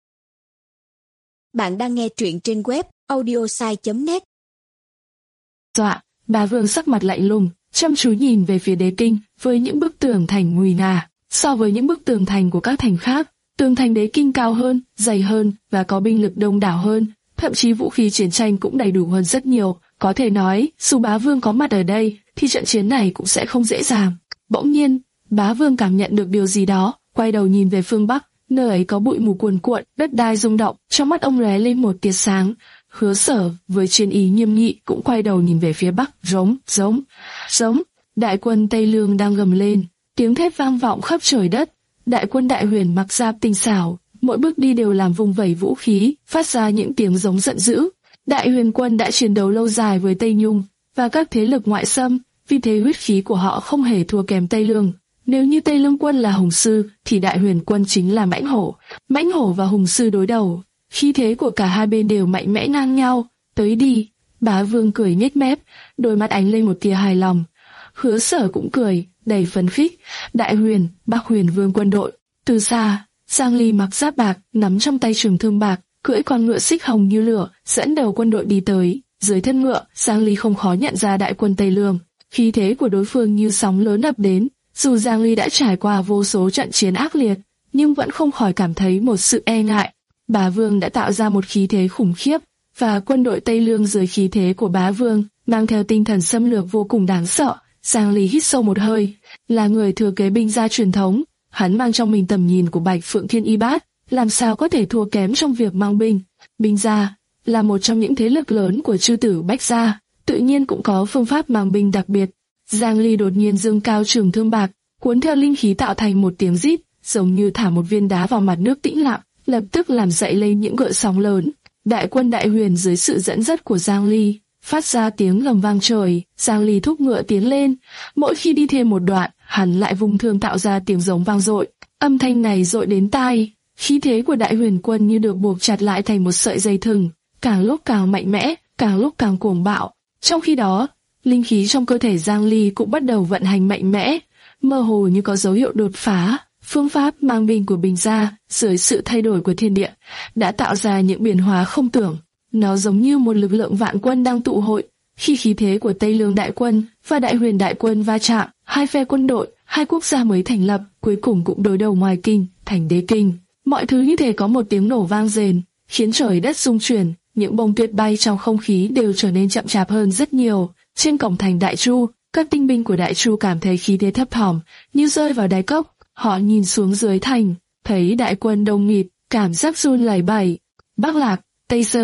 Speaker 2: Bạn đang nghe truyện trên web audiosai chấm net.
Speaker 1: Dọa, Bá Vương sắc mặt lạnh lùng, chăm chú nhìn về phía Đế Kinh, với những bức tường thành nguy nga. So với những bức tường thành của các thành khác, tường thành Đế Kinh cao hơn, dày hơn và có binh lực đông đảo hơn, thậm chí vũ khí chiến tranh cũng đầy đủ hơn rất nhiều. Có thể nói, dù Bá Vương có mặt ở đây, thì trận chiến này cũng sẽ không dễ dàng. Bỗng nhiên, Bá Vương cảm nhận được điều gì đó, quay đầu nhìn về phương Bắc, nơi ấy có bụi mù cuồn cuộn, đất đai rung động, trong mắt ông lóe lên một tia sáng. Hứa Sở với chiến ý nghiêm nghị cũng quay đầu nhìn về phía Bắc, giống, giống, giống. Đại quân Tây Lương đang gầm lên, tiếng thét vang vọng khắp trời đất. Đại quân Đại Huyền mặc giáp tinh xảo, mỗi bước đi đều làm vung vẩy vũ khí, phát ra những tiếng giống giận dữ. Đại Huyền quân đã chiến đấu lâu dài với Tây Nhung và các thế lực ngoại xâm, vì thế huyết khí của họ không hề thua kém Tây Lương. Nếu như Tây Lương quân là hùng sư, thì Đại Huyền quân chính là mãnh hổ. Mãnh hổ và hùng sư đối đầu, khí thế của cả hai bên đều mạnh mẽ ngang nhau. Tới đi. Bá Vương cười nhếch mép, đôi mắt ánh lên một tia hài lòng. Hứa Sở cũng cười, đầy phấn khích. Đại Huyền, Bắc Huyền vương quân đội. Từ xa, Giang Ly mặc giáp bạc, nắm trong tay trường thương bạc, cưỡi con ngựa xích hồng như lửa, dẫn đầu quân đội đi tới. Dưới thân ngựa, Giang Ly không khó nhận ra đại quân Tây Lương. Khí thế của đối phương như sóng lớn ập đến. Dù Giang Ly đã trải qua vô số trận chiến ác liệt, nhưng vẫn không khỏi cảm thấy một sự e ngại. Bá Vương đã tạo ra một khí thế khủng khiếp, và quân đội Tây Lương dưới khí thế của Bá Vương, mang theo tinh thần xâm lược vô cùng đáng sợ. Giang Ly hít sâu một hơi, là người thừa kế binh gia truyền thống, hắn mang trong mình tầm nhìn của Bạch Phượng Thiên Y Bát, làm sao có thể thua kém trong việc mang binh. Binh gia là một trong những thế lực lớn của chư tử Bách gia, tự nhiên cũng có phương pháp mang binh đặc biệt. Giang Ly đột nhiên giương cao trường thương bạc, cuốn theo linh khí tạo thành một tiếng rít, giống như thả một viên đá vào mặt nước tĩnh lặng, lập tức làm dậy lên những gợn sóng lớn. Đại quân Đại Huyền dưới sự dẫn dắt của Giang Ly, phát ra tiếng gầm vang trời. Giang Ly thúc ngựa tiến lên, mỗi khi đi thêm một đoạn, hắn lại vung thương tạo ra tiếng giống vang dội. Âm thanh này dội đến tai, khí thế của Đại Huyền quân như được buộc chặt lại thành một sợi dây thừng, càng lúc càng mạnh mẽ, càng lúc càng cuồng bạo. Trong khi đó, linh khí trong cơ thể Giang Ly cũng bắt đầu vận hành mạnh mẽ, mơ hồ như có dấu hiệu đột phá. Phương pháp mang binh của Bình gia, dưới sự thay đổi của thiên địa, đã tạo ra những biến hóa không tưởng. Nó giống như một lực lượng vạn quân đang tụ hội. Khi khí thế của Tây Lương đại quân và Đại Huyền đại quân va chạm, hai phe quân đội, hai quốc gia mới thành lập, cuối cùng cũng đối đầu ngoài kinh, thành Đế Kinh. Mọi thứ như thể có một tiếng nổ vang rền, khiến trời đất rung chuyển. Những bông tuyết bay trong không khí đều trở nên chậm chạp hơn rất nhiều. Trên cổng thành Đại Chu, các tinh binh của Đại Chu cảm thấy khí thế thấp thỏm, như rơi vào đáy cốc. Họ nhìn xuống dưới thành, thấy đại quân đông nghịt, cảm giác run lẩy bẩy. Bắc Lạc, Tây Sơn,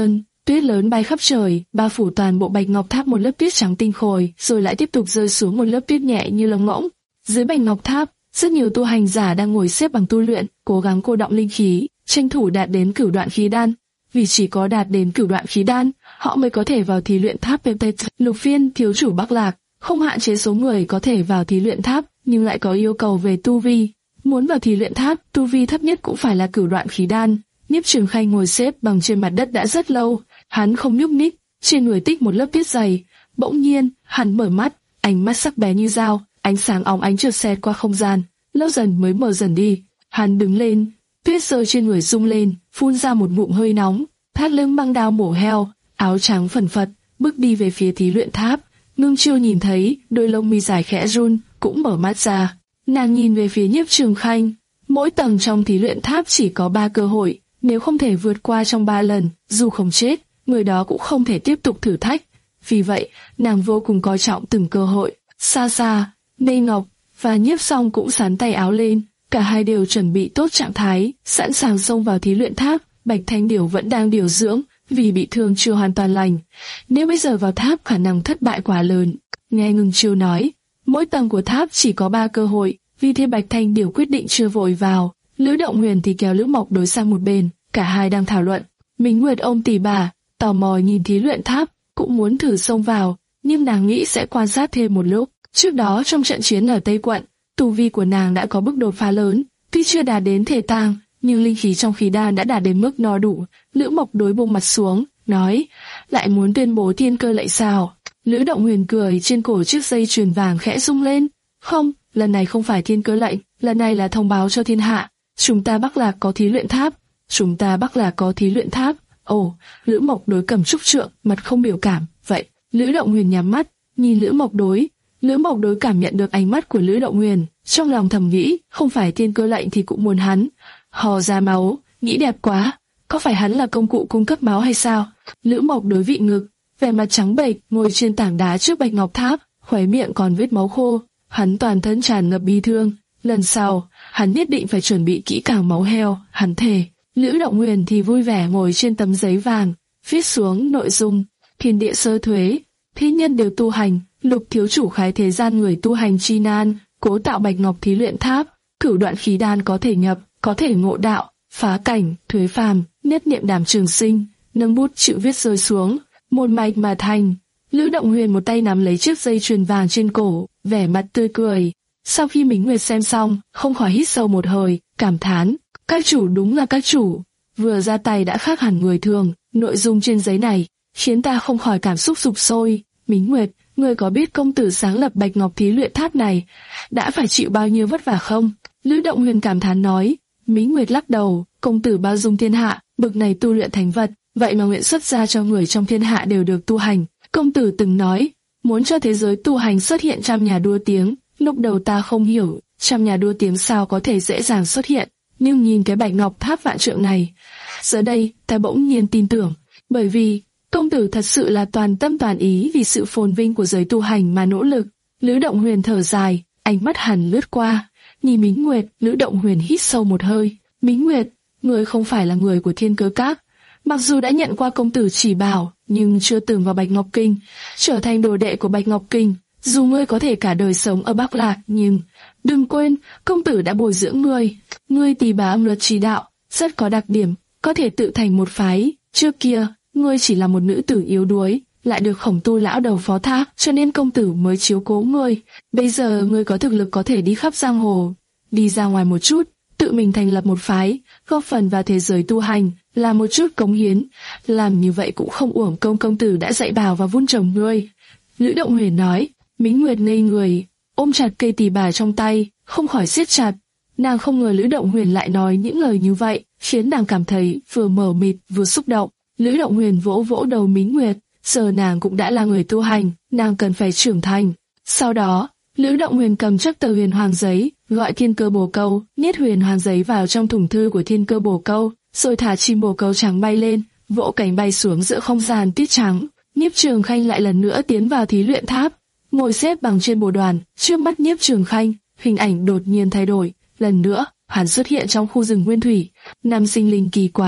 Speaker 1: Tuyết lớn bay khắp trời, bao phủ toàn bộ Bạch Ngọc Tháp một lớp tuyết trắng tinh khôi, rồi lại tiếp tục rơi xuống một lớp tuyết nhẹ như lông ngỗng. Dưới Bạch Ngọc Tháp, rất nhiều tu hành giả đang ngồi xếp bằng tu luyện, cố gắng cô đọng linh khí, tranh thủ đạt đến cửu đoạn khí đan. Vì chỉ có đạt đến cửu đoạn khí đan, họ mới có thể vào thí luyện tháp pê pê. Lục Phiên, thiếu chủ Bắc Lạc, không hạn chế số người có thể vào thí luyện tháp, nhưng lại có yêu cầu về tu vi. Muốn vào thí luyện tháp, tu vi thấp nhất cũng phải là cửu đoạn khí đan. Nhiếp Trường Khanh ngồi xếp bằng trên mặt đất đã rất lâu, hắn không nhúc nhích, trên người tích một lớp tuyết dày. Bỗng nhiên, hắn mở mắt, ánh mắt sắc bén như dao, ánh sáng óng ánh chợt xẹt qua không gian, lâu dần mới mờ dần đi. Hắn đứng lên, tuyết rơi trên người rung lên, phun ra một ngụm hơi nóng, thắt lưng băng đao mổ heo, áo trắng phần phật, bước đi về phía thí luyện tháp. Ngưng Chiêu nhìn thấy, đôi lông mi dài khẽ run, cũng mở mắt ra. Nàng nhìn về phía Nhiếp Trường Khanh. Mỗi tầng trong thí luyện tháp chỉ có ba cơ hội, nếu không thể vượt qua trong ba lần, dù không chết, người đó cũng không thể tiếp tục thử thách. Vì vậy, nàng vô cùng coi trọng từng cơ hội. Xa xa, Mê Ngọc và Nhiếp Song cũng sắn tay áo lên, cả hai đều chuẩn bị tốt trạng thái, sẵn sàng xông vào thí luyện tháp. Bạch Thanh Điểu vẫn đang điều dưỡng, vì bị thương chưa hoàn toàn lành. Nếu bây giờ vào tháp khả năng thất bại quá lớn. Nghe Ngưng Chiêu nói, mỗi tầng của tháp chỉ có ba cơ hội, vì thế Bạch Thanh Điểu quyết định chưa vội vào. Lữ Động Huyền thì kéo Lữ Mộc Đối sang một bên, cả hai đang thảo luận. Minh Nguyệt ôm tỉ bà, tò mò nhìn thí luyện tháp, cũng muốn thử xông vào, nhưng nàng nghĩ sẽ quan sát thêm một lúc. Trước đó trong trận chiến ở Tây Quận, tu vi của nàng đã có bước đột phá lớn, tuy chưa đạt đến thể tang, nhưng linh khí trong khí đan đã đạt đến mức no đủ. Lữ Mộc Đối buông mặt xuống, nói, lại muốn tuyên bố thiên cơ lệnh sao? Lữ Động Huyền cười, trên cổ chiếc dây chuyền vàng khẽ rung lên. Không, lần này không phải thiên cơ lệnh, lần này là thông báo cho thiên hạ. Chúng ta Bắc Lạc có thí luyện tháp. Chúng ta Bắc Lạc có thí luyện tháp. Ồ, Lữ Mộc Đối cầm trúc trượng, mặt không biểu cảm. Vậy, Lữ Động Huyền nhắm mắt, nhìn Lữ Mộc Đối. Lữ Mộc Đối cảm nhận được ánh mắt của Lữ Động Huyền, trong lòng thầm nghĩ, không phải thiên cơ lệnh thì cũng muốn hắn. Hò ra máu, nghĩ đẹp quá, có phải hắn là công cụ cung cấp máu hay sao? Lữ Mộc Đối vị ngực, vẻ mặt trắng bệch, ngồi trên tảng đá trước Bạch Ngọc Tháp, khóe miệng còn vết máu khô, hắn toàn thân tràn ngập bi thương. Lần sau, hắn nhất định phải chuẩn bị kỹ càng máu heo, hắn thề. Lữ Động Huyền thì vui vẻ ngồi trên tấm giấy vàng, viết xuống nội dung: thiên địa sơ thuế, thiên nhân đều tu hành, Lục thiếu chủ khái thế gian người tu hành chi nan, cố tạo Bạch Ngọc thí luyện tháp, cửu đoạn khí đan có thể nhập, có thể ngộ đạo, phá cảnh, thuế phàm, nhất niệm đàm trường sinh. Nâng bút chữ viết rơi xuống, một mạch mà thành. Lữ Động Huyền một tay nắm lấy chiếc dây chuyền vàng trên cổ, vẻ mặt tươi cười. Sau khi Mính Nguyệt xem xong, không khỏi hít sâu một hơi, cảm thán, các chủ đúng là các chủ, vừa ra tay đã khác hẳn người thường. Nội dung trên giấy này khiến ta không khỏi cảm xúc sục sôi. Mính Nguyệt, ngươi có biết công tử sáng lập Bạch Ngọc thí luyện tháp này đã phải chịu bao nhiêu vất vả không? Lữ Động Huyền cảm thán nói. Mính Nguyệt lắc đầu, công tử bao dung thiên hạ, bực này tu luyện thánh vật, vậy mà nguyện xuất ra cho người trong thiên hạ đều được tu hành. Công tử từng nói, muốn cho thế giới tu hành xuất hiện trăm nhà đua tiếng, lúc đầu ta không hiểu, trăm nhà đua tiếng sao có thể dễ dàng xuất hiện, nhưng nhìn cái Bạch Ngọc tháp vạn trượng này, giờ đây ta bỗng nhiên tin tưởng, bởi vì công tử thật sự là toàn tâm toàn ý vì sự phồn vinh của giới tu hành mà nỗ lực. Lữ Động Huyền thở dài, ánh mắt hằn lướt qua, nhìn Mính Nguyệt. Lữ Động Huyền hít sâu một hơi. Mính Nguyệt, ngươi không phải là người của Thiên Cơ Các, mặc dù đã nhận qua công tử chỉ bảo, nhưng chưa từng vào Bạch Ngọc Kinh, trở thành đồ đệ của Bạch Ngọc Kinh. Dù ngươi có thể cả đời sống ở Bắc Lạc, nhưng đừng quên, công tử đã bồi dưỡng ngươi. Ngươi tỳ bà âm luật chỉ đạo, rất có đặc điểm, có thể tự thành một phái. Trước kia, ngươi chỉ là một nữ tử yếu đuối, lại được Khổng Tu lão đầu phó thác, cho nên công tử mới chiếu cố ngươi. Bây giờ ngươi có thực lực có thể đi khắp giang hồ, đi ra ngoài một chút, tự mình thành lập một phái, góp phần vào thế giới tu hành, làm một chút cống hiến. Làm như vậy cũng không uổng công công tử đã dạy bảo và vun trồng ngươi. Lữ Động Huyền nói. Mính Nguyệt ngây người, ôm chặt cây tỳ bà trong tay, không khỏi siết chặt. Nàng không ngờ Lữ Động Huyền lại nói những lời như vậy, khiến nàng cảm thấy vừa mờ mịt vừa xúc động. Lữ Động Huyền vỗ vỗ đầu Mính Nguyệt, giờ nàng cũng đã là người tu hành, nàng cần phải trưởng thành. Sau đó, Lữ Động Huyền cầm chắc tờ huyền hoàng giấy, gọi Thiên Cơ Bồ Câu, nhét huyền hoàng giấy vào trong thùng thư của Thiên Cơ Bồ Câu, rồi thả chim bồ câu trắng bay lên, vỗ cánh bay xuống giữa không gian tuyết trắng. Nhiếp Trường Khanh lại lần nữa tiến vào thí luyện tháp, ngồi xếp bằng trên bồ đoàn. Trước mắt Nhiếp Trường Khanh, hình ảnh đột nhiên thay đổi, lần nữa hắn xuất hiện trong khu rừng nguyên thủy. Năm sinh linh kỳ quái,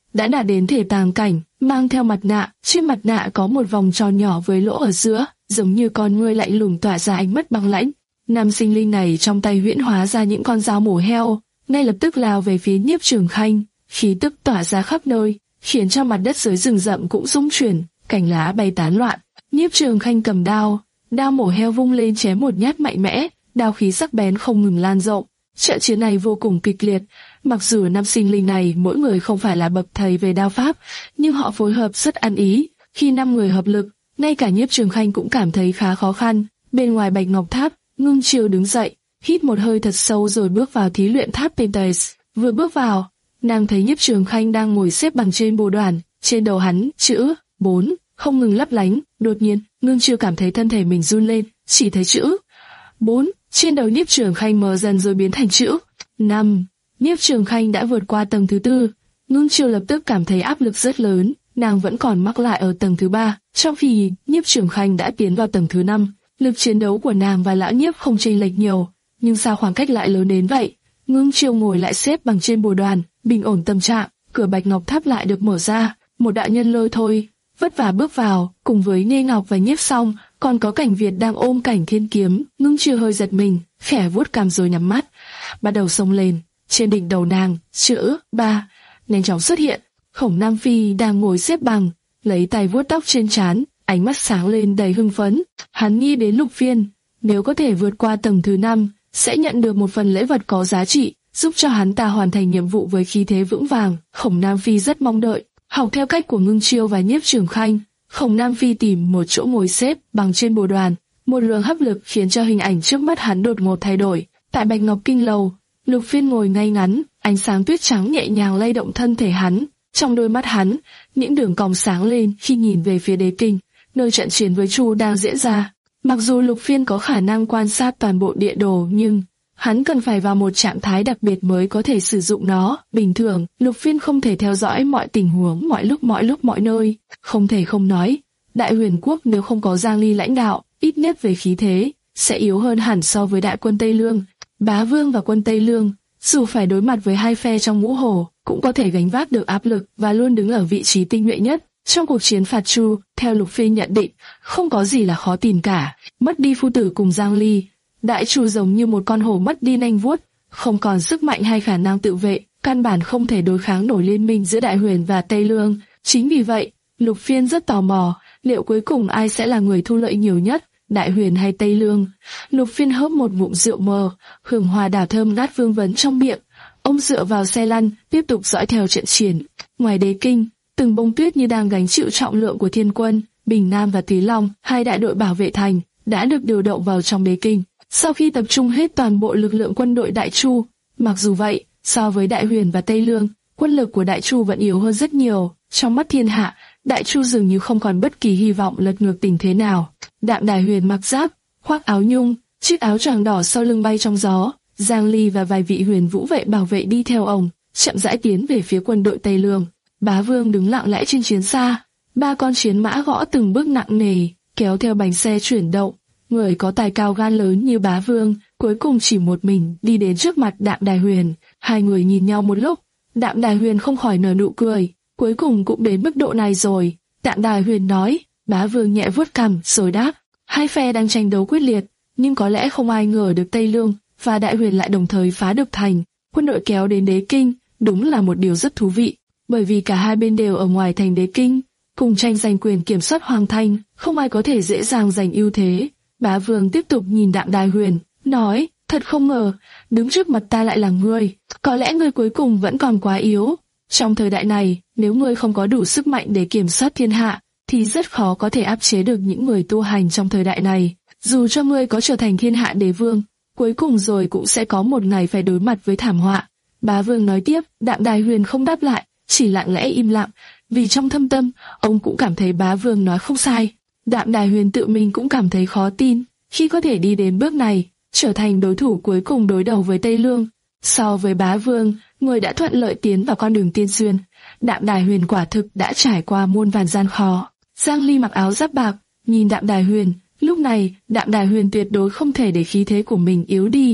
Speaker 1: đã đạt đến thể tàng cảnh, mang theo mặt nạ, trên mặt nạ có một vòng tròn nhỏ với lỗ ở giữa, giống như con ngươi lạnh lùng tỏa ra ánh mắt băng lãnh. Nam sinh linh này trong tay huyễn hóa ra những con dao mổ heo, ngay lập tức lao về phía Nhiếp Trường Khanh, khí tức tỏa ra khắp nơi, khiến cho mặt đất dưới rừng rậm cũng rung chuyển, cành lá bay tán loạn. Nhiếp Trường Khanh cầm đao, đao mổ heo vung lên chém một nhát mạnh mẽ, đao khí sắc bén không ngừng lan rộng. Trận chiến này vô cùng kịch liệt, mặc dù năm sinh linh này mỗi người không phải là bậc thầy về đao pháp, nhưng họ phối hợp rất ăn ý. Khi năm người hợp lực, ngay cả Nhiếp Trường Khanh cũng cảm thấy khá khó khăn. Bên ngoài Bạch Ngọc Tháp, Ngưng Chiêu đứng dậy, hít một hơi thật sâu rồi bước vào thí luyện tháp Pentas. Vừa bước vào, nàng thấy Nhiếp Trường Khanh đang ngồi xếp bằng trên bồ đoàn, trên đầu hắn chữ bốn không ngừng lấp lánh. Đột nhiên, Ngưng Chiêu cảm thấy thân thể mình run lên, chỉ thấy chữ bốn trên đầu Nhiếp Trường Khanh mờ dần rồi biến thành chữ năm. Nhiếp Trường Khanh đã vượt qua tầng thứ tư. Ngưng Chiêu lập tức cảm thấy áp lực rất lớn, nàng vẫn còn mắc lại ở tầng thứ ba, trong khi Nhiếp Trường Khanh đã tiến vào tầng thứ năm. Lực chiến đấu của nàng và lão Nhiếp không chênh lệch nhiều, nhưng sao khoảng cách lại lớn đến vậy? Ngưng Chiêu ngồi lại xếp bằng trên bồ đoàn, bình ổn tâm trạng. Cửa Bạch Ngọc Tháp lại được mở ra, một đạo nhân lôi thôi vất vả bước vào, cùng với Nghê Ngọc và Nhiếp Song, còn có Cảnh Việt đang ôm Cảnh Thiên kiếm. Ngưng Chiêu hơi giật mình, khẽ vuốt cằm rồi nhắm mắt, bắt đầu xông lên. Trên đỉnh đầu nàng, chữ ba nhanh chóng xuất hiện. Khổng Nam Phi đang ngồi xếp bằng, lấy tay vuốt tóc trên trán, ánh mắt sáng lên đầy hưng phấn. Hắn nghĩ đến Lục Phiên, nếu có thể vượt qua tầng thứ năm, sẽ nhận được một phần lễ vật có giá trị, giúp cho hắn ta hoàn thành nhiệm vụ với khí thế vững vàng. Khổng Nam Phi rất mong đợi, học theo cách của Ngưng Chiêu và Nhiếp Trường Khanh. Khổng Nam Phi tìm một chỗ ngồi xếp bằng trên bồ đoàn, một luồng hấp lực khiến cho hình ảnh trước mắt hắn đột ngột thay đổi. Tại Bạch Ngọc Kinh Lầu, Lục Phiên ngồi ngay ngắn, ánh sáng tuyết trắng nhẹ nhàng lay động thân thể hắn. Trong đôi mắt hắn, những đường cong sáng lên khi nhìn về phía đế kinh, nơi trận chiến với Chu đang diễn ra. Mặc dù Lục Phiên có khả năng quan sát toàn bộ địa đồ, nhưng hắn cần phải vào một trạng thái đặc biệt mới có thể sử dụng nó. Bình thường, Lục Phiên không thể theo dõi mọi tình huống mọi lúc mọi lúc mọi nơi. Không thể không nói, Đại Huyền Quốc nếu không có Giang Ly lãnh đạo, ít nhất về khí thế, sẽ yếu hơn hẳn so với Đại quân Tây Lương. Bá Vương và quân Tây Lương, dù phải đối mặt với hai phe trong ngũ hổ, cũng có thể gánh vác được áp lực và luôn đứng ở vị trí tinh nhuệ nhất. Trong cuộc chiến phạt Chu, theo Lục Phiên nhận định, không có gì là khó tìm cả. Mất đi phu tử cùng Giang Ly, Đại Chu giống như một con hổ mất đi nanh vuốt, không còn sức mạnh hay khả năng tự vệ, căn bản không thể đối kháng nổi liên minh giữa Đại Huyền và Tây Lương. Chính vì vậy, Lục Phiên rất tò mò, liệu cuối cùng ai sẽ là người thu lợi nhiều nhất, Đại Huyền hay Tây Lương? Lục Phiên hớp một ngụm rượu mờ, hương hoa đào thơm ngát vương vấn trong miệng. Ông dựa vào xe lăn, tiếp tục dõi theo trận chiến. Ngoài đế kinh, từng bông tuyết như đang gánh chịu trọng lượng của thiên quân. Bình Nam và Túy Long, hai đại đội bảo vệ thành, đã được điều động vào trong đế kinh. Sau khi tập trung hết toàn bộ lực lượng quân đội Đại Chu, mặc dù vậy, so với Đại Huyền và Tây Lương, quân lực của Đại Chu vẫn yếu hơn rất nhiều. Trong mắt thiên hạ, Đại Chu dường như không còn bất kỳ hy vọng lật ngược tình thế nào. Đạm Đài Huyền mặc giáp, khoác áo nhung, chiếc áo choàng đỏ sau lưng bay trong gió. Giang Ly và vài vị huyền vũ vệ bảo vệ đi theo ông, chậm rãi tiến về phía quân đội Tây Lương. Bá Vương đứng lặng lẽ trên chiến xa, ba con chiến mã gõ từng bước nặng nề, kéo theo bánh xe chuyển động. Người có tài cao gan lớn như Bá Vương, cuối cùng chỉ một mình đi đến trước mặt Đạm Đài Huyền. Hai người nhìn nhau một lúc, Đạm Đài Huyền không khỏi nở nụ cười. Cuối cùng cũng đến mức độ này rồi, Đạm Đài Huyền nói. Bá Vương nhẹ vuốt cằm rồi đáp. Hai phe đang tranh đấu quyết liệt, nhưng có lẽ không ai ngờ được Tây Lương và Đại Huyền lại đồng thời phá được thành. Quân đội kéo đến đế kinh, đúng là một điều rất thú vị, bởi vì cả hai bên đều ở ngoài thành đế kinh, cùng tranh giành quyền kiểm soát hoàng thành, không ai có thể dễ dàng giành ưu thế. Bá Vương tiếp tục nhìn Đạm Đài Huyền, nói, thật không ngờ, đứng trước mặt ta lại là ngươi, có lẽ ngươi cuối cùng vẫn còn quá yếu. Trong thời đại này, nếu ngươi không có đủ sức mạnh để kiểm soát thiên hạ, thì rất khó có thể áp chế được những người tu hành trong thời đại này. Dù cho ngươi có trở thành thiên hạ đế vương, cuối cùng rồi cũng sẽ có một ngày phải đối mặt với thảm họa. Bá Vương nói tiếp. Đạm Đài Huyền không đáp lại, chỉ lặng lẽ im lặng, vì trong thâm tâm, ông cũng cảm thấy Bá Vương nói không sai. Đạm Đài Huyền tự mình cũng cảm thấy khó tin, khi có thể đi đến bước này, trở thành đối thủ cuối cùng đối đầu với Tây Lương. So với Bá Vương, người đã thuận lợi tiến vào con đường tiên duyên, Đạm Đài Huyền quả thực đã trải qua muôn vàn gian khó. Giang Ly mặc áo giáp bạc, nhìn Đạm Đài Huyền, lúc này, Đạm Đài Huyền tuyệt đối không thể để khí thế của mình yếu đi.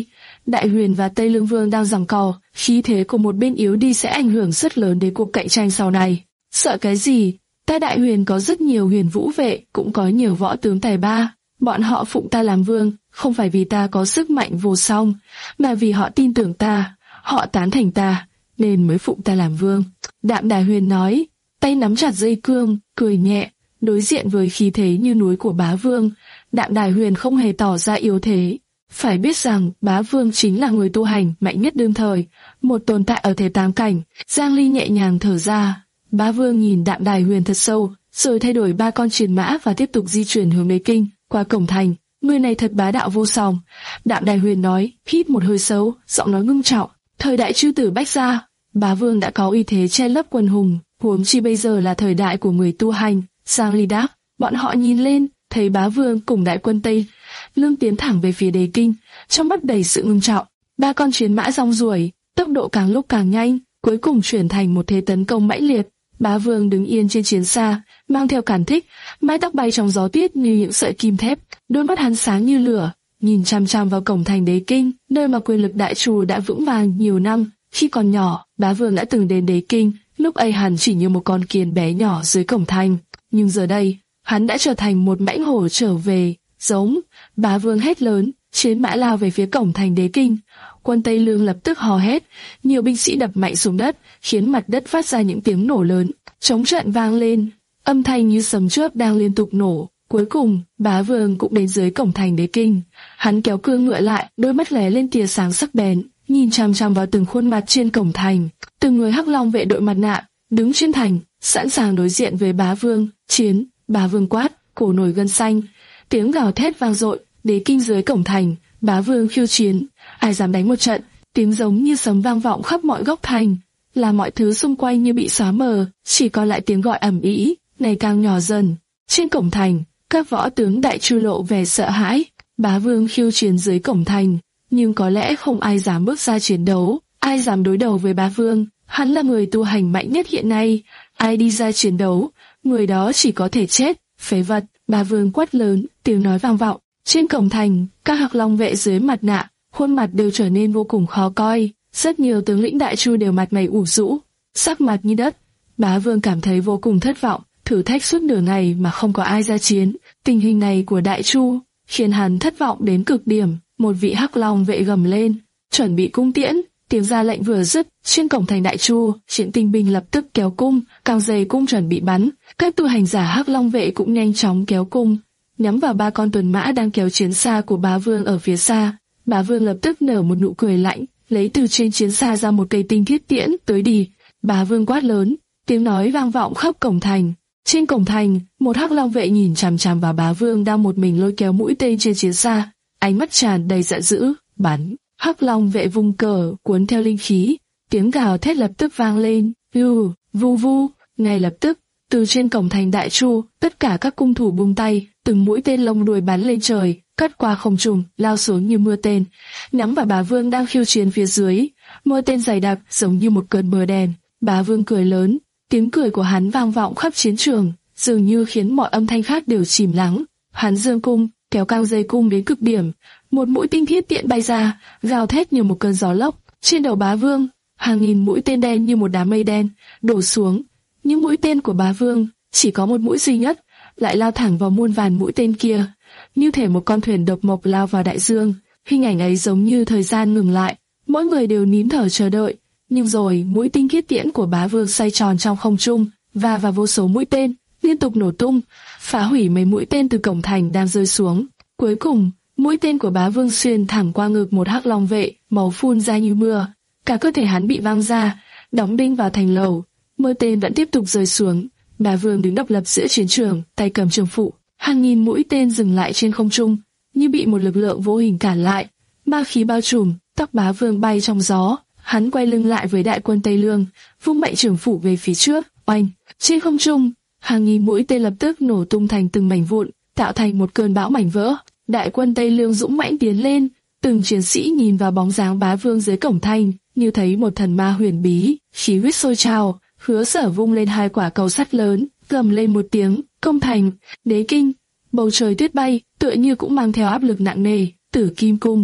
Speaker 1: Đại Huyền và Tây Lương Vương đang giằng co, khí thế của một bên yếu đi sẽ ảnh hưởng rất lớn đến cuộc cạnh tranh sau này. Sợ cái gì? Ta Đại Huyền có rất nhiều huyền vũ vệ, cũng có nhiều võ tướng tài ba. Bọn họ phụng ta làm vương, không phải vì ta có sức mạnh vô song, mà vì họ tin tưởng ta, họ tán thành ta, nên mới phụng ta làm vương. Đạm Đài Huyền nói, tay nắm chặt dây cương, cười nhẹ, đối diện với khí thế như núi của bá vương. Đạm Đài Huyền không hề tỏ ra yếu thế. Phải biết rằng bá vương chính là người tu hành mạnh nhất đương thời, một tồn tại ở thế tám cảnh. Giang Ly nhẹ nhàng thở ra. Bá vương nhìn Đạm Đài Huyền thật sâu, rồi thay đổi ba con chiến mã và tiếp tục di chuyển hướng Đế Kinh, qua cổng thành. Người này thật bá đạo vô song. Đạm Đài Huyền nói, hít một hơi sâu, giọng nói ngưng trọng. Thời đại chư tử bách gia, bá vương đã có uy thế che lấp quân hùng, huống chi bây giờ là thời đại của người tu hành. Giang Ly đáp. Bọn họ nhìn lên, thấy bá vương cùng đại quân Tây Lương tiến thẳng về phía Đế Kinh, trong mắt đầy sự ngưng trọng. Ba con chiến mã rong ruổi, tốc độ càng lúc càng nhanh, cuối cùng chuyển thành một thế tấn công mãnh liệt. Bá vương đứng yên trên chiến xa, mang theo cản thích, mái tóc bay trong gió tuyết như những sợi kim thép, đôi mắt hắn sáng như lửa, nhìn chăm chăm vào cổng thành Đế Kinh, nơi mà quyền lực đại trù đã vững vàng nhiều năm. Khi còn nhỏ, bá vương đã từng đến Đế Kinh, lúc ấy hắn chỉ như một con kiến bé nhỏ dưới cổng thành, nhưng giờ đây, hắn đã trở thành một mãnh hổ trở về. Giống, bá vương hét lớn, chiến mã lao về phía cổng thành Đế Kinh. Quân Tây Lương lập tức hò hét, nhiều binh sĩ đập mạnh xuống đất, khiến mặt đất phát ra những tiếng nổ lớn. Trống trận vang lên, âm thanh như sấm chớp đang liên tục nổ. Cuối cùng, bá vương cũng đến dưới cổng thành Đế Kinh. Hắn kéo cương ngựa lại, đôi mắt lóe lên tia sáng sắc bén, nhìn chằm chằm vào từng khuôn mặt trên cổng thành. Từng người Hắc Long vệ đội mặt nạ đứng trên thành, sẵn sàng đối diện với bá vương. Chiến, bá vương quát, cổ nổi gân xanh. Tiếng gào thét vang dội, Đế Kinh dưới cổng thành, bá vương khiêu chiến, ai dám đánh một trận? Tiếng giống như sấm vang vọng khắp mọi góc thành, là mọi thứ xung quanh như bị xóa mờ, chỉ còn lại tiếng gọi ầm ĩ, ngày càng nhỏ dần. Trên cổng thành, các võ tướng đại chu lộ vẻ sợ hãi. Bá vương khiêu chiến dưới cổng thành, nhưng có lẽ không ai dám bước ra chiến đấu, ai dám đối đầu với bá vương. Hắn là người tu hành mạnh nhất hiện nay, ai đi ra chiến đấu, người đó chỉ có thể chết. Phế vật! Bá vương quát lớn, tiếng nói vang vọng. Trên cổng thành, các Hắc Long vệ dưới mặt nạ, khuôn mặt đều trở nên vô cùng khó coi. Rất nhiều tướng lĩnh đại chu đều mặt mày ủ rũ, sắc mặt như đất. Bá vương cảm thấy vô cùng thất vọng, thử thách suốt nửa ngày mà không có ai ra chiến. Tình hình này của đại chu khiến hắn thất vọng đến cực điểm. Một vị Hắc Long vệ gầm lên, chuẩn bị cung tiễn. Tiếng ra lệnh vừa dứt, trên cổng thành đại chu, Triển Tinh binh lập tức kéo cung, càng dày cung chuẩn bị bắn. Các tu hành giả Hắc Long vệ cũng nhanh chóng kéo cung, nhắm vào ba con tuần mã đang kéo chiến xa của bá vương ở phía xa. Bá vương lập tức nở một nụ cười lạnh, lấy từ trên chiến xa ra một cây tinh thiết tiễn, tới đi. Bá vương quát lớn, tiếng nói vang vọng khắp cổng thành. Trên cổng thành, một Hắc Long vệ nhìn chằm chằm vào bá vương đang một mình lôi kéo mũi tên trên chiến xa, ánh mắt tràn đầy giận dữ, bắn. Hắc Long vệ vung cờ, cuốn theo linh khí, tiếng gào thét lập tức vang lên, vu, vu vu. Ngay lập tức, từ trên cổng thành đại chu, tất cả các cung thủ buông tay, từng mũi tên lông đuôi bắn lên trời, cắt qua không trung, lao xuống như mưa tên, nhắm vào bá vương đang khiêu chiến phía dưới. Mưa tên dày đặc, giống như một cơn mưa đen. Bá vương cười lớn, tiếng cười của hắn vang vọng khắp chiến trường, dường như khiến mọi âm thanh khác đều chìm lắng. Hắn giương cung, kéo căng dây cung đến cực điểm, một mũi tinh thiết tiễn bay ra, gào thét như một cơn gió lốc. Trên đầu bá vương, hàng nghìn mũi tên đen như một đám mây đen đổ xuống. Những mũi tên của bá vương chỉ có một mũi duy nhất, lại lao thẳng vào muôn vàn mũi tên kia, như thể một con thuyền độc mộc lao vào đại dương. Hình ảnh ấy giống như thời gian ngừng lại, mỗi người đều nín thở chờ đợi. Nhưng rồi mũi tinh thiết tiễn của bá vương xoay tròn trong không trung, và vào vô số mũi tên liên tục nổ tung, phá hủy mấy mũi tên từ cổng thành đang rơi xuống. Cuối cùng, mũi tên của bá vương xuyên thẳng qua ngực một Hắc Long vệ, máu phun ra như mưa, cả cơ thể hắn bị văng ra, đóng đinh vào thành lầu. Mưa tên vẫn tiếp tục rơi xuống. Bá vương đứng độc lập giữa chiến trường, tay cầm trường phủ. Hàng nghìn mũi tên dừng lại trên không trung, như bị một lực lượng vô hình cản lại. Ma khí bao trùm, tóc bá vương bay trong gió. Hắn quay lưng lại với đại quân Tây Lương, vung mạnh trường phủ về phía trước. Oanh! Trên không trung, hàng nghìn mũi tên lập tức nổ tung thành từng mảnh vụn, tạo thành một cơn bão mảnh vỡ. Đại quân Tây Lương dũng mãnh tiến lên, từng chiến sĩ nhìn vào bóng dáng bá vương dưới cổng thành, như thấy một thần ma huyền bí, khí huyết sôi trào. Hứa Sở vung lên hai quả cầu sắt lớn, gầm lên một tiếng, công thành, Đế Kinh. Bầu trời tuyết bay, tựa như cũng mang theo áp lực nặng nề. Tử Kim Cung,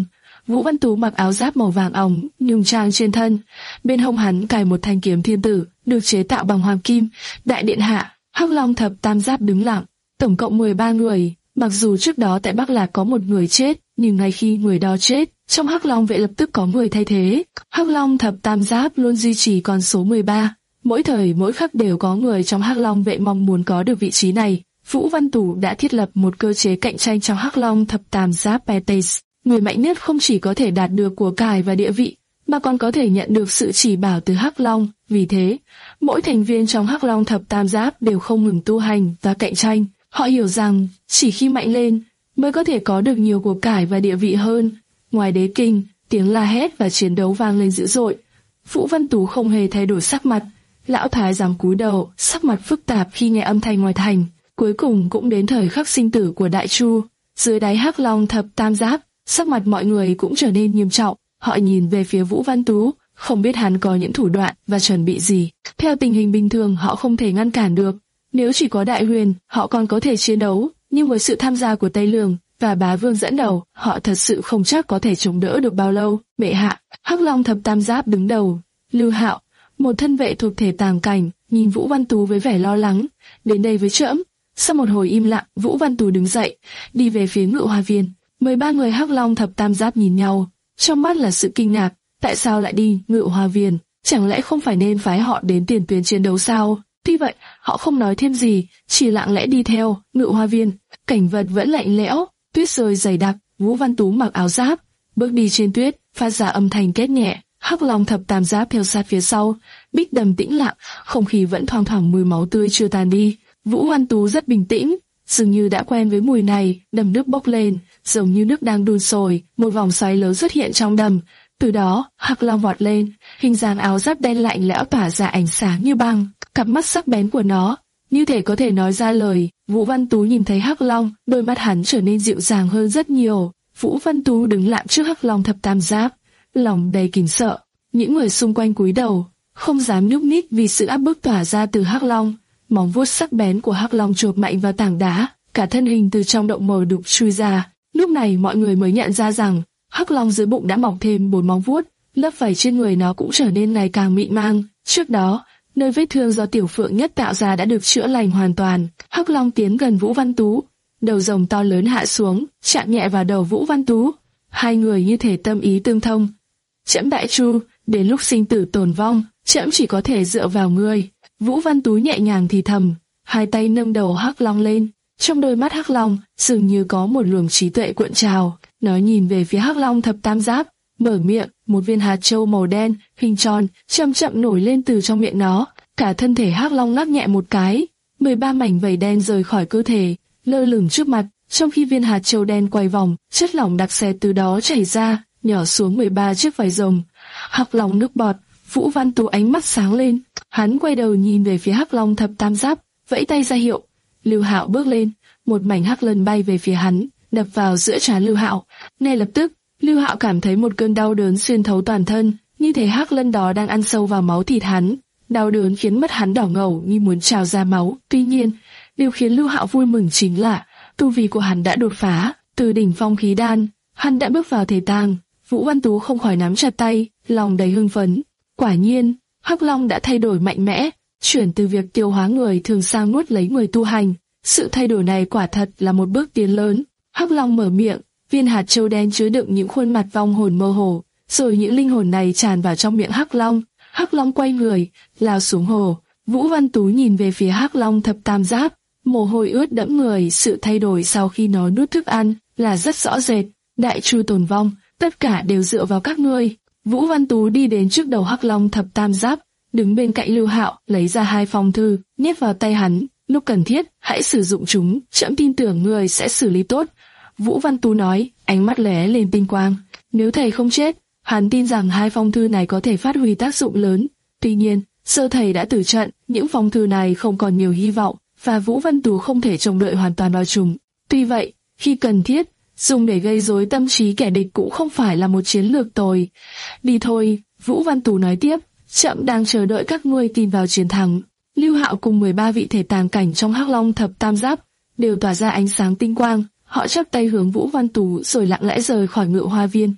Speaker 1: Vũ Văn Tú mặc áo giáp màu vàng óng, nhung trang trên thân, bên hông hắn cài một thanh kiếm thiên tử, được chế tạo bằng hoàng kim. Đại điện hạ, Hắc Long thập tam giáp đứng lặng, tổng cộng mười ba người. Mặc dù trước đó tại Bắc Lạc có một người chết, nhưng ngay khi người đó chết, trong Hắc Long vệ lập tức có người thay thế. Hắc Long thập tam giáp luôn duy trì con số mười ba. Mỗi thời mỗi khắc đều có người trong Hắc Long vệ mong muốn có được vị trí này. Vũ Văn Tú đã thiết lập một cơ chế cạnh tranh trong Hắc Long thập tam giáp Petes. Người mạnh nhất không chỉ có thể đạt được của cải và địa vị, mà còn có thể nhận được sự chỉ bảo từ Hắc Long. Vì thế, mỗi thành viên trong Hắc Long thập tam giáp đều không ngừng tu hành và cạnh tranh. Họ hiểu rằng chỉ khi mạnh lên mới có thể có được nhiều của cải và địa vị hơn. Ngoài đế kinh, tiếng la hét và chiến đấu vang lên dữ dội. Vũ Văn Tú không hề thay đổi sắc mặt. Lão thái giám cúi đầu, sắc mặt phức tạp khi nghe âm thanh ngoài thành. Cuối cùng cũng đến thời khắc sinh tử của Đại Chu. Dưới đáy Hắc Long thập tam giáp, sắc mặt mọi người cũng trở nên nghiêm trọng. Họ nhìn về phía Vũ Văn Tú, không biết hắn có những thủ đoạn và chuẩn bị gì. Theo tình hình bình thường họ không thể ngăn cản được. Nếu chỉ có Đại Huyền, họ còn có thể chiến đấu, nhưng với sự tham gia của Tây Lương và Bá Vương dẫn đầu, họ thật sự không chắc có thể chống đỡ được bao lâu. Bệ hạ, Hắc Long thập tam giáp đứng đầu. Lưu Hạo, một thân vệ thuộc thể tàng cảnh, nhìn Vũ Văn Tú với vẻ lo lắng. Đến đây với trẫm. Sau một hồi im lặng, Vũ Văn Tú đứng dậy, đi về phía Ngự Hoa Viên. Mười ba người Hắc Long thập tam giáp nhìn nhau, trong mắt là sự kinh ngạc. Tại sao lại đi Ngự Hoa Viên? Chẳng lẽ không phải nên phái họ đến tiền tuyến chiến đấu sao? Tuy vậy, họ không nói thêm gì, chỉ lặng lẽ đi theo Ngự Hoa Viên. Cảnh vật vẫn lạnh lẽo, tuyết rơi dày đặc. Vũ Văn Tú mặc áo giáp, bước đi trên tuyết, phát ra âm thanh két nhẹ. Hắc Long thập tam giáp theo sát phía sau. Bích Đầm tĩnh lặng, không khí vẫn thoang thoảng mùi máu tươi chưa tan đi. Vũ Văn Tú rất bình tĩnh, dường như đã quen với mùi này. Đầm nước bốc lên, giống như nước đang đun sôi. Một vòng xoáy lớn xuất hiện trong đầm. Từ đó, Hắc Long vọt lên, hình dáng áo giáp đen lạnh lẽo tỏa ra ánh sáng như băng. Cặp mắt sắc bén của nó, như thể có thể nói ra lời. Vũ Văn Tú nhìn thấy Hắc Long, đôi mắt hắn trở nên dịu dàng hơn rất nhiều. Vũ Văn Tú đứng lặng trước Hắc Long thập tam giáp, lòng đầy kính sợ. Những người xung quanh cúi đầu, không dám nhúc nhích vì sự áp bức tỏa ra từ Hắc Long. Móng vuốt sắc bén của Hắc Long chộp mạnh vào tảng đá, cả thân hình từ trong động màu đục chui ra. Lúc này mọi người mới nhận ra rằng Hắc Long dưới bụng đã mọc thêm bốn móng vuốt, lớp vảy trên người nó cũng trở nên ngày càng mịn màng. Trước đó, nơi vết thương do Tiểu Phượng Nhất tạo ra đã được chữa lành hoàn toàn. Hắc Long tiến gần Vũ Văn Tú, đầu rồng to lớn hạ xuống, chạm nhẹ vào đầu Vũ Văn Tú. Hai người như thể tâm ý tương thông. Trẫm Đại Chu, đến lúc sinh tử tồn vong, trẫm chỉ có thể dựa vào ngươi. Vũ Văn Tú nhẹ nhàng thì thầm, hai tay nâng đầu Hắc Long lên. Trong đôi mắt Hắc Long dường như có một luồng trí tuệ cuộn trào. Nó nhìn về phía Hắc Long thập tam giáp, mở miệng, một viên hạt châu màu đen, hình tròn, chậm chậm nổi lên từ trong miệng nó. Cả thân thể Hắc Long lắc nhẹ một cái, mười ba mảnh vảy đen rời khỏi cơ thể, lơ lửng trước mặt. Trong khi viên hạt châu đen quay vòng, chất lỏng đặc sệt từ đó chảy ra, nhỏ xuống mười ba chiếc vảy rồng. Hắc Long nước bọt. Vũ Văn Tú ánh mắt sáng lên, hắn quay đầu nhìn về phía Hắc Long thập tam giáp, vẫy tay ra hiệu. Lưu Hạo bước lên, một mảnh hắc lân bay về phía hắn, đập vào giữa trán Lưu Hạo. Ngay lập tức, Lưu Hạo cảm thấy một cơn đau đớn xuyên thấu toàn thân, như thể hắc lân đó đang ăn sâu vào máu thịt hắn. Đau đớn khiến mắt hắn đỏ ngầu như muốn trào ra máu. Tuy nhiên, điều khiến Lưu Hạo vui mừng chính là tu vi của hắn đã đột phá, từ đỉnh phong khí đan, hắn đã bước vào thể tàng. Vũ Văn Tú không khỏi nắm chặt tay, lòng đầy hưng phấn. Quả nhiên, Hắc Long đã thay đổi mạnh mẽ, chuyển từ việc tiêu hóa người thường sang nuốt lấy người tu hành. Sự thay đổi này quả thật là một bước tiến lớn. Hắc Long mở miệng, viên hạt châu đen chứa đựng những khuôn mặt vong hồn mơ hồ, rồi những linh hồn này tràn vào trong miệng Hắc Long. Hắc Long quay người, lao xuống hồ. Vũ Văn Tú nhìn về phía Hắc Long thập tam giáp, mồ hôi ướt đẫm người. Sự thay đổi sau khi nó nuốt thức ăn là rất rõ rệt. Đại Chu tồn vong, tất cả đều dựa vào các ngươi. Vũ Văn Tú đi đến trước đầu Hắc Long thập tam giáp, đứng bên cạnh Lưu Hạo, lấy ra hai phong thư, nhét vào tay hắn. Lúc cần thiết, hãy sử dụng chúng, trẫm tin tưởng ngươi sẽ xử lý tốt. Vũ Văn Tú nói, ánh mắt lóe lên tinh quang. Nếu thầy không chết, hắn tin rằng hai phong thư này có thể phát huy tác dụng lớn. Tuy nhiên, sơ thầy đã tử trận, những phong thư này không còn nhiều hy vọng, và Vũ Văn Tú không thể trông đợi hoàn toàn vào chúng. Tuy vậy, khi cần thiết, dùng để gây rối tâm trí kẻ địch cũng không phải là một chiến lược tồi. Đi thôi, Vũ Văn Tú nói tiếp, trẫm đang chờ đợi các ngươi tin vào chiến thắng. Lưu Hạo cùng mười ba vị thể tàng cảnh trong Hắc Long thập tam giáp đều tỏa ra ánh sáng tinh quang. Họ chắp tay hướng Vũ Văn Tú rồi lặng lẽ rời khỏi Ngự Hoa Viên.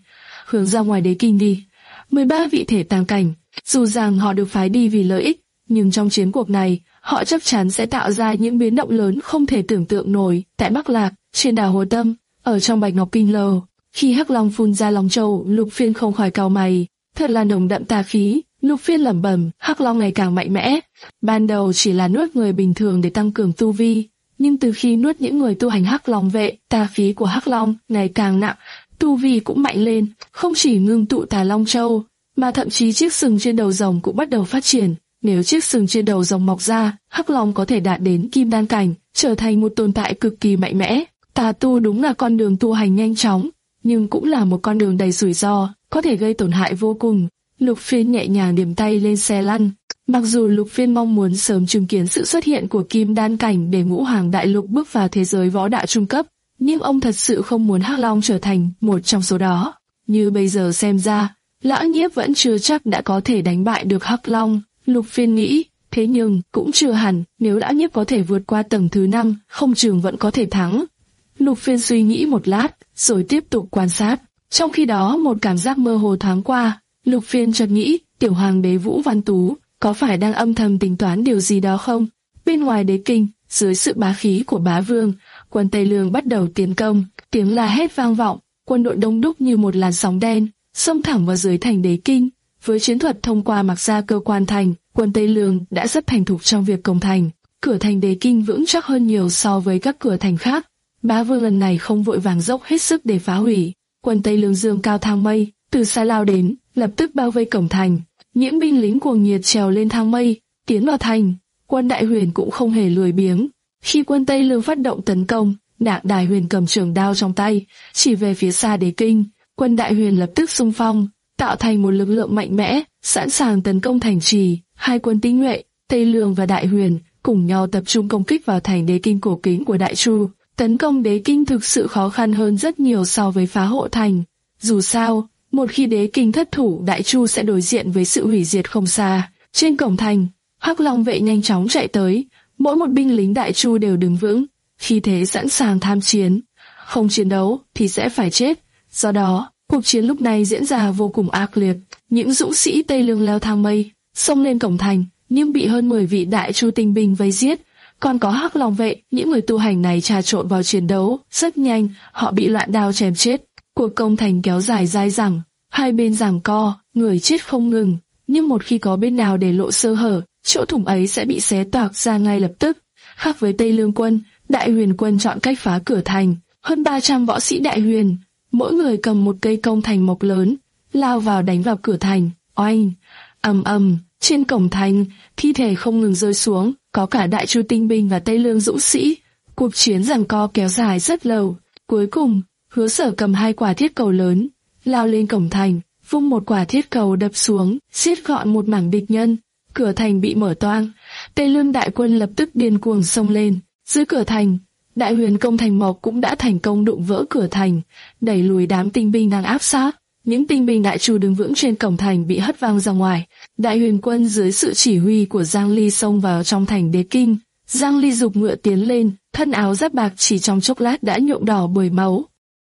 Speaker 1: hướng ra ngoài đế kinh đi. mười ba vị thể tàng cảnh, dù rằng họ được phái đi vì lợi ích, nhưng trong chiến cuộc này, họ chắc chắn sẽ tạo ra những biến động lớn không thể tưởng tượng nổi. Tại Bắc Lạc, trên đảo Hồ Tâm, ở trong Bạch Ngọc Kinh Lầu, khi Hắc Long phun ra Long Châu, Lục Phiên không khỏi cau mày, thật là nồng đậm tà khí. Lục Phiên lẩm bẩm, Hắc Long ngày càng mạnh mẽ. Ban đầu chỉ là nuốt người bình thường để tăng cường tu vi, nhưng từ khi nuốt những người tu hành Hắc Long vệ, tà khí của Hắc Long ngày càng nặng, tu vi cũng mạnh lên, không chỉ ngưng tụ tà Long Châu, mà thậm chí chiếc sừng trên đầu rồng cũng bắt đầu phát triển. Nếu chiếc sừng trên đầu rồng mọc ra, Hắc Long có thể đạt đến kim đan cảnh, trở thành một tồn tại cực kỳ mạnh mẽ. Tà tu đúng là con đường tu hành nhanh chóng, nhưng cũng là một con đường đầy rủi ro, có thể gây tổn hại vô cùng. Lục Phiên nhẹ nhàng điểm tay lên xe lăn. Mặc dù Lục Phiên mong muốn sớm chứng kiến sự xuất hiện của kim đan cảnh để Ngũ Hoàng Đại Lục bước vào thế giới võ đạo trung cấp, nhưng ông thật sự không muốn Hắc Long trở thành một trong số đó. Như bây giờ xem ra, Lã Nhiếp vẫn chưa chắc đã có thể đánh bại được Hắc Long. Lục Phiên nghĩ, thế nhưng cũng chưa hẳn, nếu Lã Nhiếp có thể vượt qua tầng thứ năm, không chừng vẫn có thể thắng. Lục Phiên suy nghĩ một lát, rồi tiếp tục quan sát. Trong khi đó một cảm giác mơ hồ thoáng qua, Lục Phiên chợt nghĩ, tiểu hoàng đế Vũ Văn Tú có phải đang âm thầm tính toán điều gì đó không? Bên ngoài đế kinh, dưới sự bá khí của bá vương, quân Tây Lương bắt đầu tiến công, tiếng la hét vang vọng, quân đội đông đúc như một làn sóng đen, xông thẳng vào dưới thành đế kinh. Với chiến thuật thông qua mặc ra cơ quan thành, quân Tây Lương đã rất thành thục trong việc công thành. Cửa thành đế kinh vững chắc hơn nhiều so với các cửa thành khác. Bá vương lần này không vội vàng dốc hết sức để phá hủy. Quân Tây Lương dương cao thang mây, từ xa lao đến, lập tức bao vây cổng thành. Những binh lính cuồng nhiệt trèo lên thang mây, tiến vào thành. Quân Đại Huyền cũng không hề lười biếng. Khi quân Tây Lương phát động tấn công, Đặng Đại Huyền cầm trường đao trong tay, chỉ về phía xa đế kinh. Quân Đại Huyền lập tức xung phong, tạo thành một lực lượng mạnh mẽ, sẵn sàng tấn công thành trì. Hai quân tinh nhuệ, Tây Lương và Đại Huyền, cùng nhau tập trung công kích vào thành đế kinh cổ kính của Đại Chu. Tấn công đế kinh thực sự khó khăn hơn rất nhiều so với phá hộ thành. Dù sao, một khi đế kinh thất thủ, Đại Chu sẽ đối diện với sự hủy diệt không xa. Trên cổng thành, Hắc Long vệ nhanh chóng chạy tới, mỗi một binh lính Đại Chu đều đứng vững, khi thế sẵn sàng tham chiến. Không chiến đấu thì sẽ phải chết. Do đó, cuộc chiến lúc này diễn ra vô cùng ác liệt. Những dũng sĩ Tây Lương leo thang mây, xông lên cổng thành, nhưng bị hơn mười vị Đại Chu tinh binh vây giết. Còn có Hắc Long vệ, những người tu hành này trà trộn vào chiến đấu, rất nhanh, họ bị loạn đao chém chết. Cuộc công thành kéo dài dai dẳng, hai bên giằng co, người chết không ngừng, nhưng một khi có bên nào để lộ sơ hở, chỗ thủng ấy sẽ bị xé toạc ra ngay lập tức. Khác với Tây Lương quân, Đại Huyền quân chọn cách phá cửa thành, hơn ba trăm võ sĩ Đại Huyền, mỗi người cầm một cây công thành mộc lớn, lao vào đánh vào cửa thành. Oanh, ầm ầm, trên cổng thành, thi thể không ngừng rơi xuống, có cả Đại Chu tinh binh và Tây Lương dũng sĩ. Cuộc chiến giằng co kéo dài rất lâu. Cuối cùng, Hứa Sở cầm hai quả thiết cầu lớn, lao lên cổng thành, vung một quả thiết cầu đập xuống, giết gọn một mảng địch nhân. Cửa thành bị mở toang, Tây Lương đại quân lập tức điên cuồng xông lên. Dưới cửa thành, Đại Huyền công thành mộc cũng đã thành công đụng vỡ cửa thành, đẩy lùi đám tinh binh đang áp sát. Những tinh binh Đại Chu đứng vững trên cổng thành bị hất văng ra ngoài. Đại Huyền quân dưới sự chỉ huy của Giang Ly xông vào trong thành đế kinh. Giang Ly giục ngựa tiến lên, thân áo giáp bạc chỉ trong chốc lát đã nhuộm đỏ bởi máu.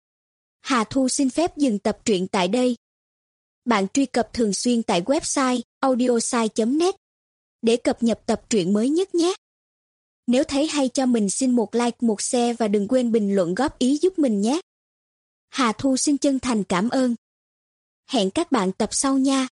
Speaker 2: Hà Thu xin phép dừng tập truyện tại đây. Bạn truy cập thường xuyên tại website audiosai chấm net để cập nhật tập truyện mới nhất nhé. Nếu thấy hay cho mình xin một like, một share và đừng quên bình luận góp ý giúp mình nhé. Hà Thu xin chân thành cảm ơn. Hẹn các bạn tập sau nha.